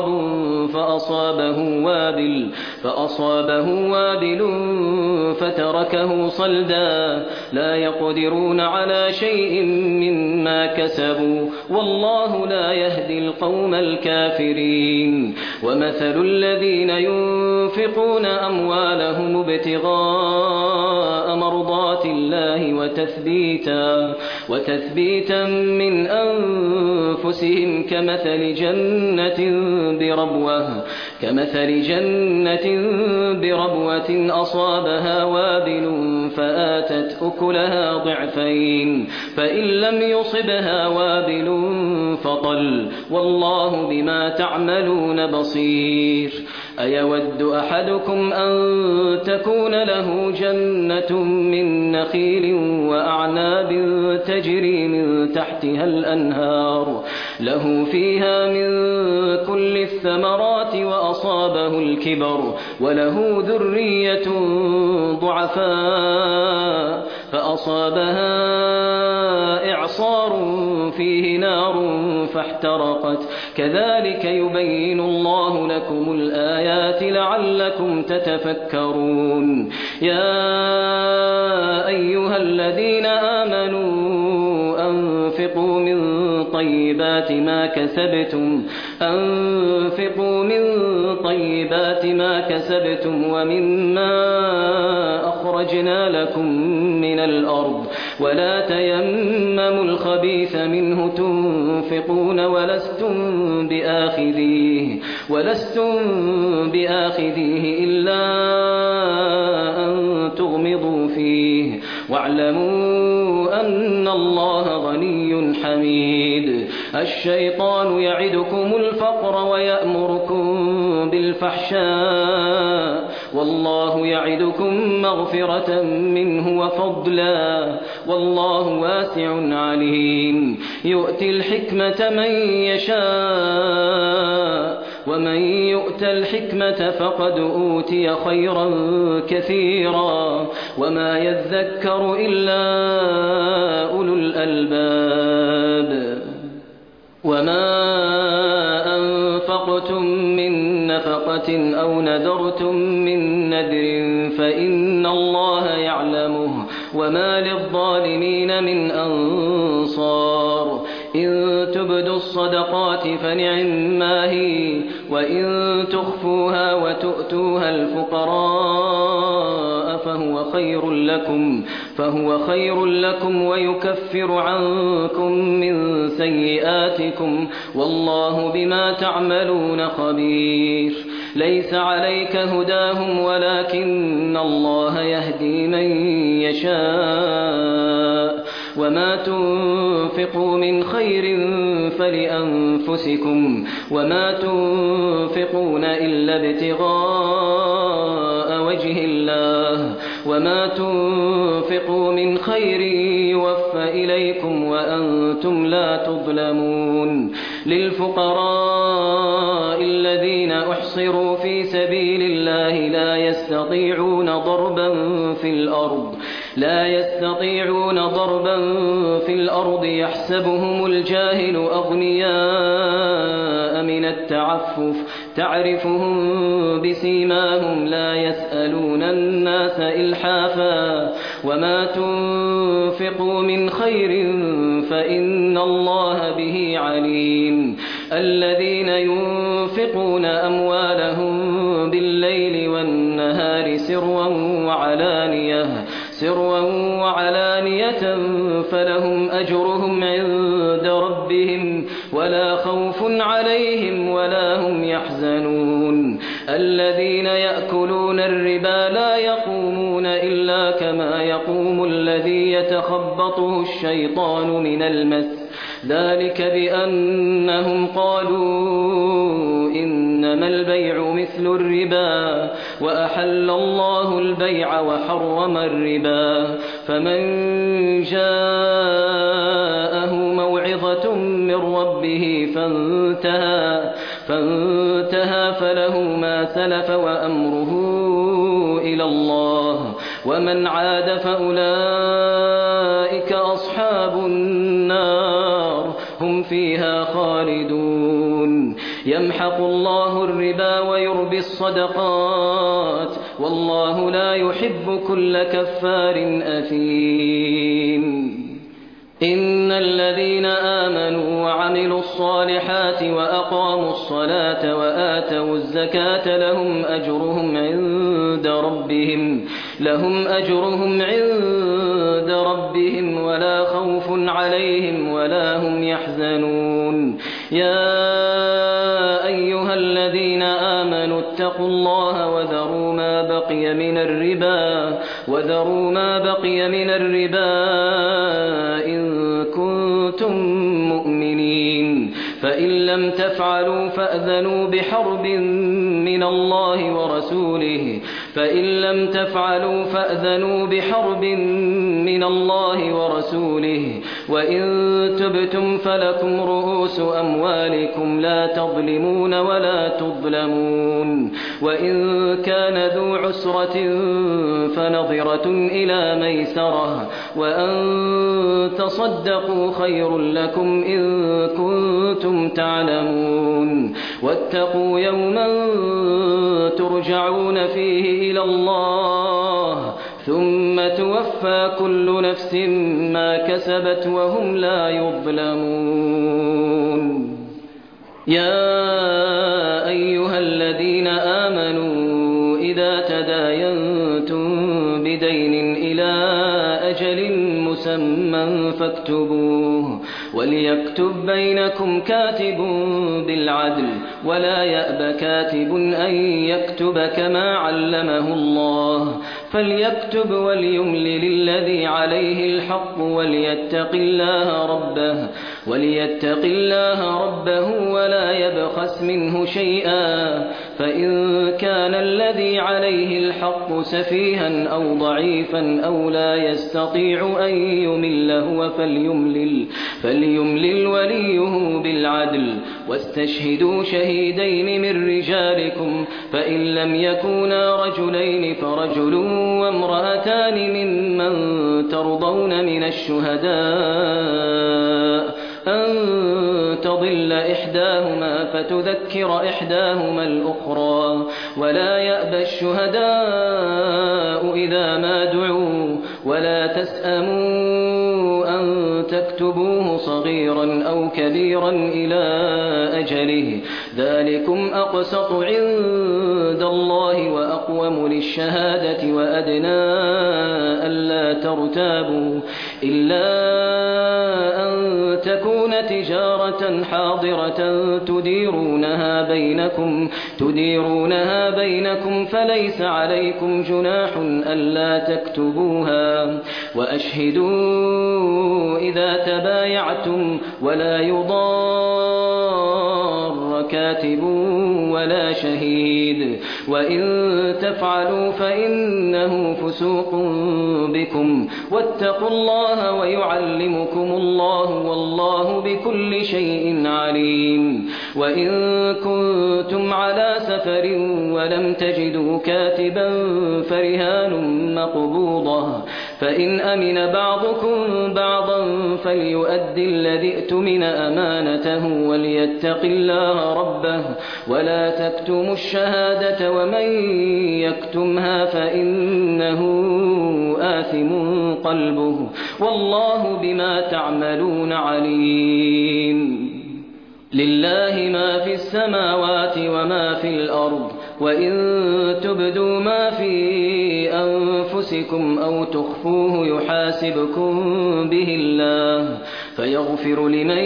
فأصابه وابل فتركه صلدا لا يقدرون على شيء مما كسبوا والله لا يهدي القوم الكافرين ومثل الذين ينفقون أموالهم ابتغاء مرضات الله وتثبيتا من أنفسهم كمثل جنة بربوة أصابها وابل فآتت أكلها ضعفين فإن لم يصبها وابل فطل والله بما تعملون بصير أيود أحدكم أن تكون له جنة من نخيل وأعناب تجري من تحتها الأنهار له فيها من كل الثمرات وأصابه الكبر وله ذرية ضعفاء فأصابها إعصار فيه نار فاحترقت كذلك يبين الله لكم الآيات لعلكم تتفكرون يا أيها الذين آمنوا أنفقوا من طيبات ما كسبتم ومما أخرجنا لكم من الأرض ولا تيمموا الخبيث منه تنفقون ولستم بآخذيه إلا أن تغمضوا فيه واعلموا أن الله غني حميد الشيطان يعدكم الفقر ويأمركم بالفحشاء والله يعدكم مغفرة منه وفضلا والله واسع عليم يؤتي الحكمة من يشاء ومن يؤت الحكمة فقد أوتي خيرا كثيرا وما يذكر إلا أولو الألباب وما أنفقتم من نفقة أو نذرتم من نذر فإن الله يعلمه وما للظالمين من أنصار إن تبدوا الصدقات فنعما هي وإن تخفوها وتؤتوها الفقراء فهو خير لكم ويكفر عنكم من سيئاتكم والله بما تعملون خبير ليس عليك هداهم ولكن الله يهدي من يشاء وما تنفقوا من خير فلأنفسكم وما تنفقون إلا ابتغاء وجه الله وما تنفقوا من خير يوفى إليكم وأنتم لا تظلمون للفقراء الذين أحصروا في سبيل الله لا يستطيعون ضربا في الأرض يحسبهم الجاهل أغنياء من التعفف تعرفهم بسيماهم لا يسألون الناس إلحافا وما تنفقوا من خير فإن الله به عليم الذين ينفقون أموالهم بالليل والنهار سرا وعلانية فلهم أجرهم عند ربهم ولا خوف عليهم ولا هم يحزنون الذين يأكلون الربا لا يقومون إلا كما يقوم الذي يتخبطه الشيطان من المس ذلك بأنهم قالوا إنما البيع مثل الربا وأحل الله البيع وحرم الربا فمن جاءه موعظة من ربه فانتهى فله ما سلف وأمره إلى الله ومن عاد فأولئك أصحاب النار هم فيها خالدون يمحق الله الربا ويربي الصدقات والله لا يحب كل كفار أثيم إن الذين آمنوا وعملوا الصالحات وأقاموا الصلاة وآتوا الزكاة لهم أجرهم عند ربهم ولا خوف عليهم ولا هم يحزنون يا أيها الذين آمنوا اتقوا الله وذروا ما بقي من الربا إن كنتم مؤمنين فإن لم تفعلوا فأذنوا بحرب من من الله ورسوله وإن تبتم فلكم رؤوس أموالكم لا تظلمون ولا تظلمون وإن كان ذو عسرة فنظرة إلى ميسرة وأن تصدقوا خير لكم إن كنتم تعلمون واتقوا يوما ترجعون فيه إلى الله ثم توفى كل نفس ما كسبت وهم لا يظلمون يا أيها الذين آمنوا إذا تداينتم بدين إلى أجل مسمى فاكتبوه وليكتب بينكم كاتب بالعدل ولا يأب كاتب أن يكتب كما علمه الله فليكتب وليملل الذي عليه الحق وليتق الله ربه ولا يبخس منه شيئا فإن كان الذي عليه الحق سفيها أو ضعيفا أو لا يستطيع أن يمل هو فليملل وليه بالعدل واستشهدوا شهيدين من رجالكم فإن لم يكونا رجلين فرجل وامرأتان ممن ترضون من الشهداء أن تضل إحداهما فتذكر إحداهما الأخرى ولا يأبى الشهداء إذا ما دعوا ولا تسأموا أن تكتبوه صغيرا أو كبيرا إلى أجله ذلكم أقسط عند الله وأقوم للشهادة وأدنى ألا ترتابوا إلا أن تكون تجارة حاضرة تديرونها بينكم فليس عليكم جناح ألا تكتبوها وأشهدوا إذا تبايعتم ولا يضار كاتب ولا شهيد وإن تفعلوا فإنه فسوق بكم واتقوا الله ويعلمكم الله والله بكل شيء عليم وإن كنتم على سفر ولم تجدوا كاتبا فرهان مقبوضة فإن أمن بعضكم بعضا فليؤدي الذي ائتمن أمانته وليتق الله ربه ولا تكتموا الشهادة ومن يكتمها فإنه آثم قلبه والله بما تعملون عليم لله ما في السماوات وما في الأرض وإن تبدوا ما في أنفسكم أو تخفوه يحاسبكم به الله فيغفر لمن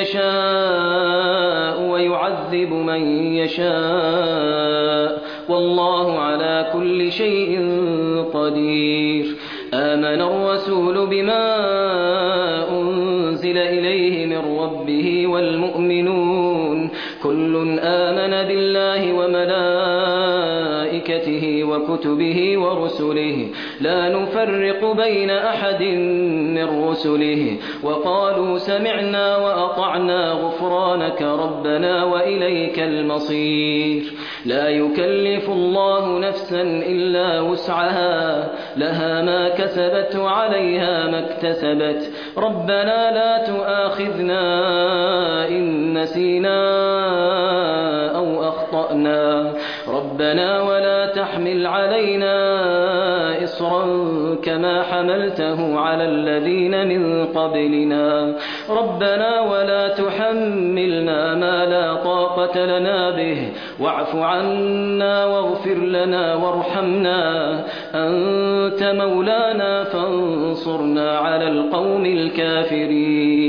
يشاء ويعذب من يشاء والله على كل شيء قدير آمن الرسول بما أنزل إليه من ربه والمؤمنون كل آمن بالله وملائكته وكتبه ورسله لا نفرق بين أحد من رسله وقالوا سمعنا وأطعنا غفرانك ربنا وإليك المصير لا يكلف الله نفسا إلا وسعها لها ما كسبت وعليها ما اكتسبت ربنا لا تؤاخذنا إن نسينا أو أخطأنا ربنا ولا تحمل علينا إصرا كما حملته على الذين من قبلنا ربنا ولا تحملنا ما لا طاقة لنا به واعف عنا واغفر لنا وارحمنا أنت مولانا فانصرنا على القوم الكافرين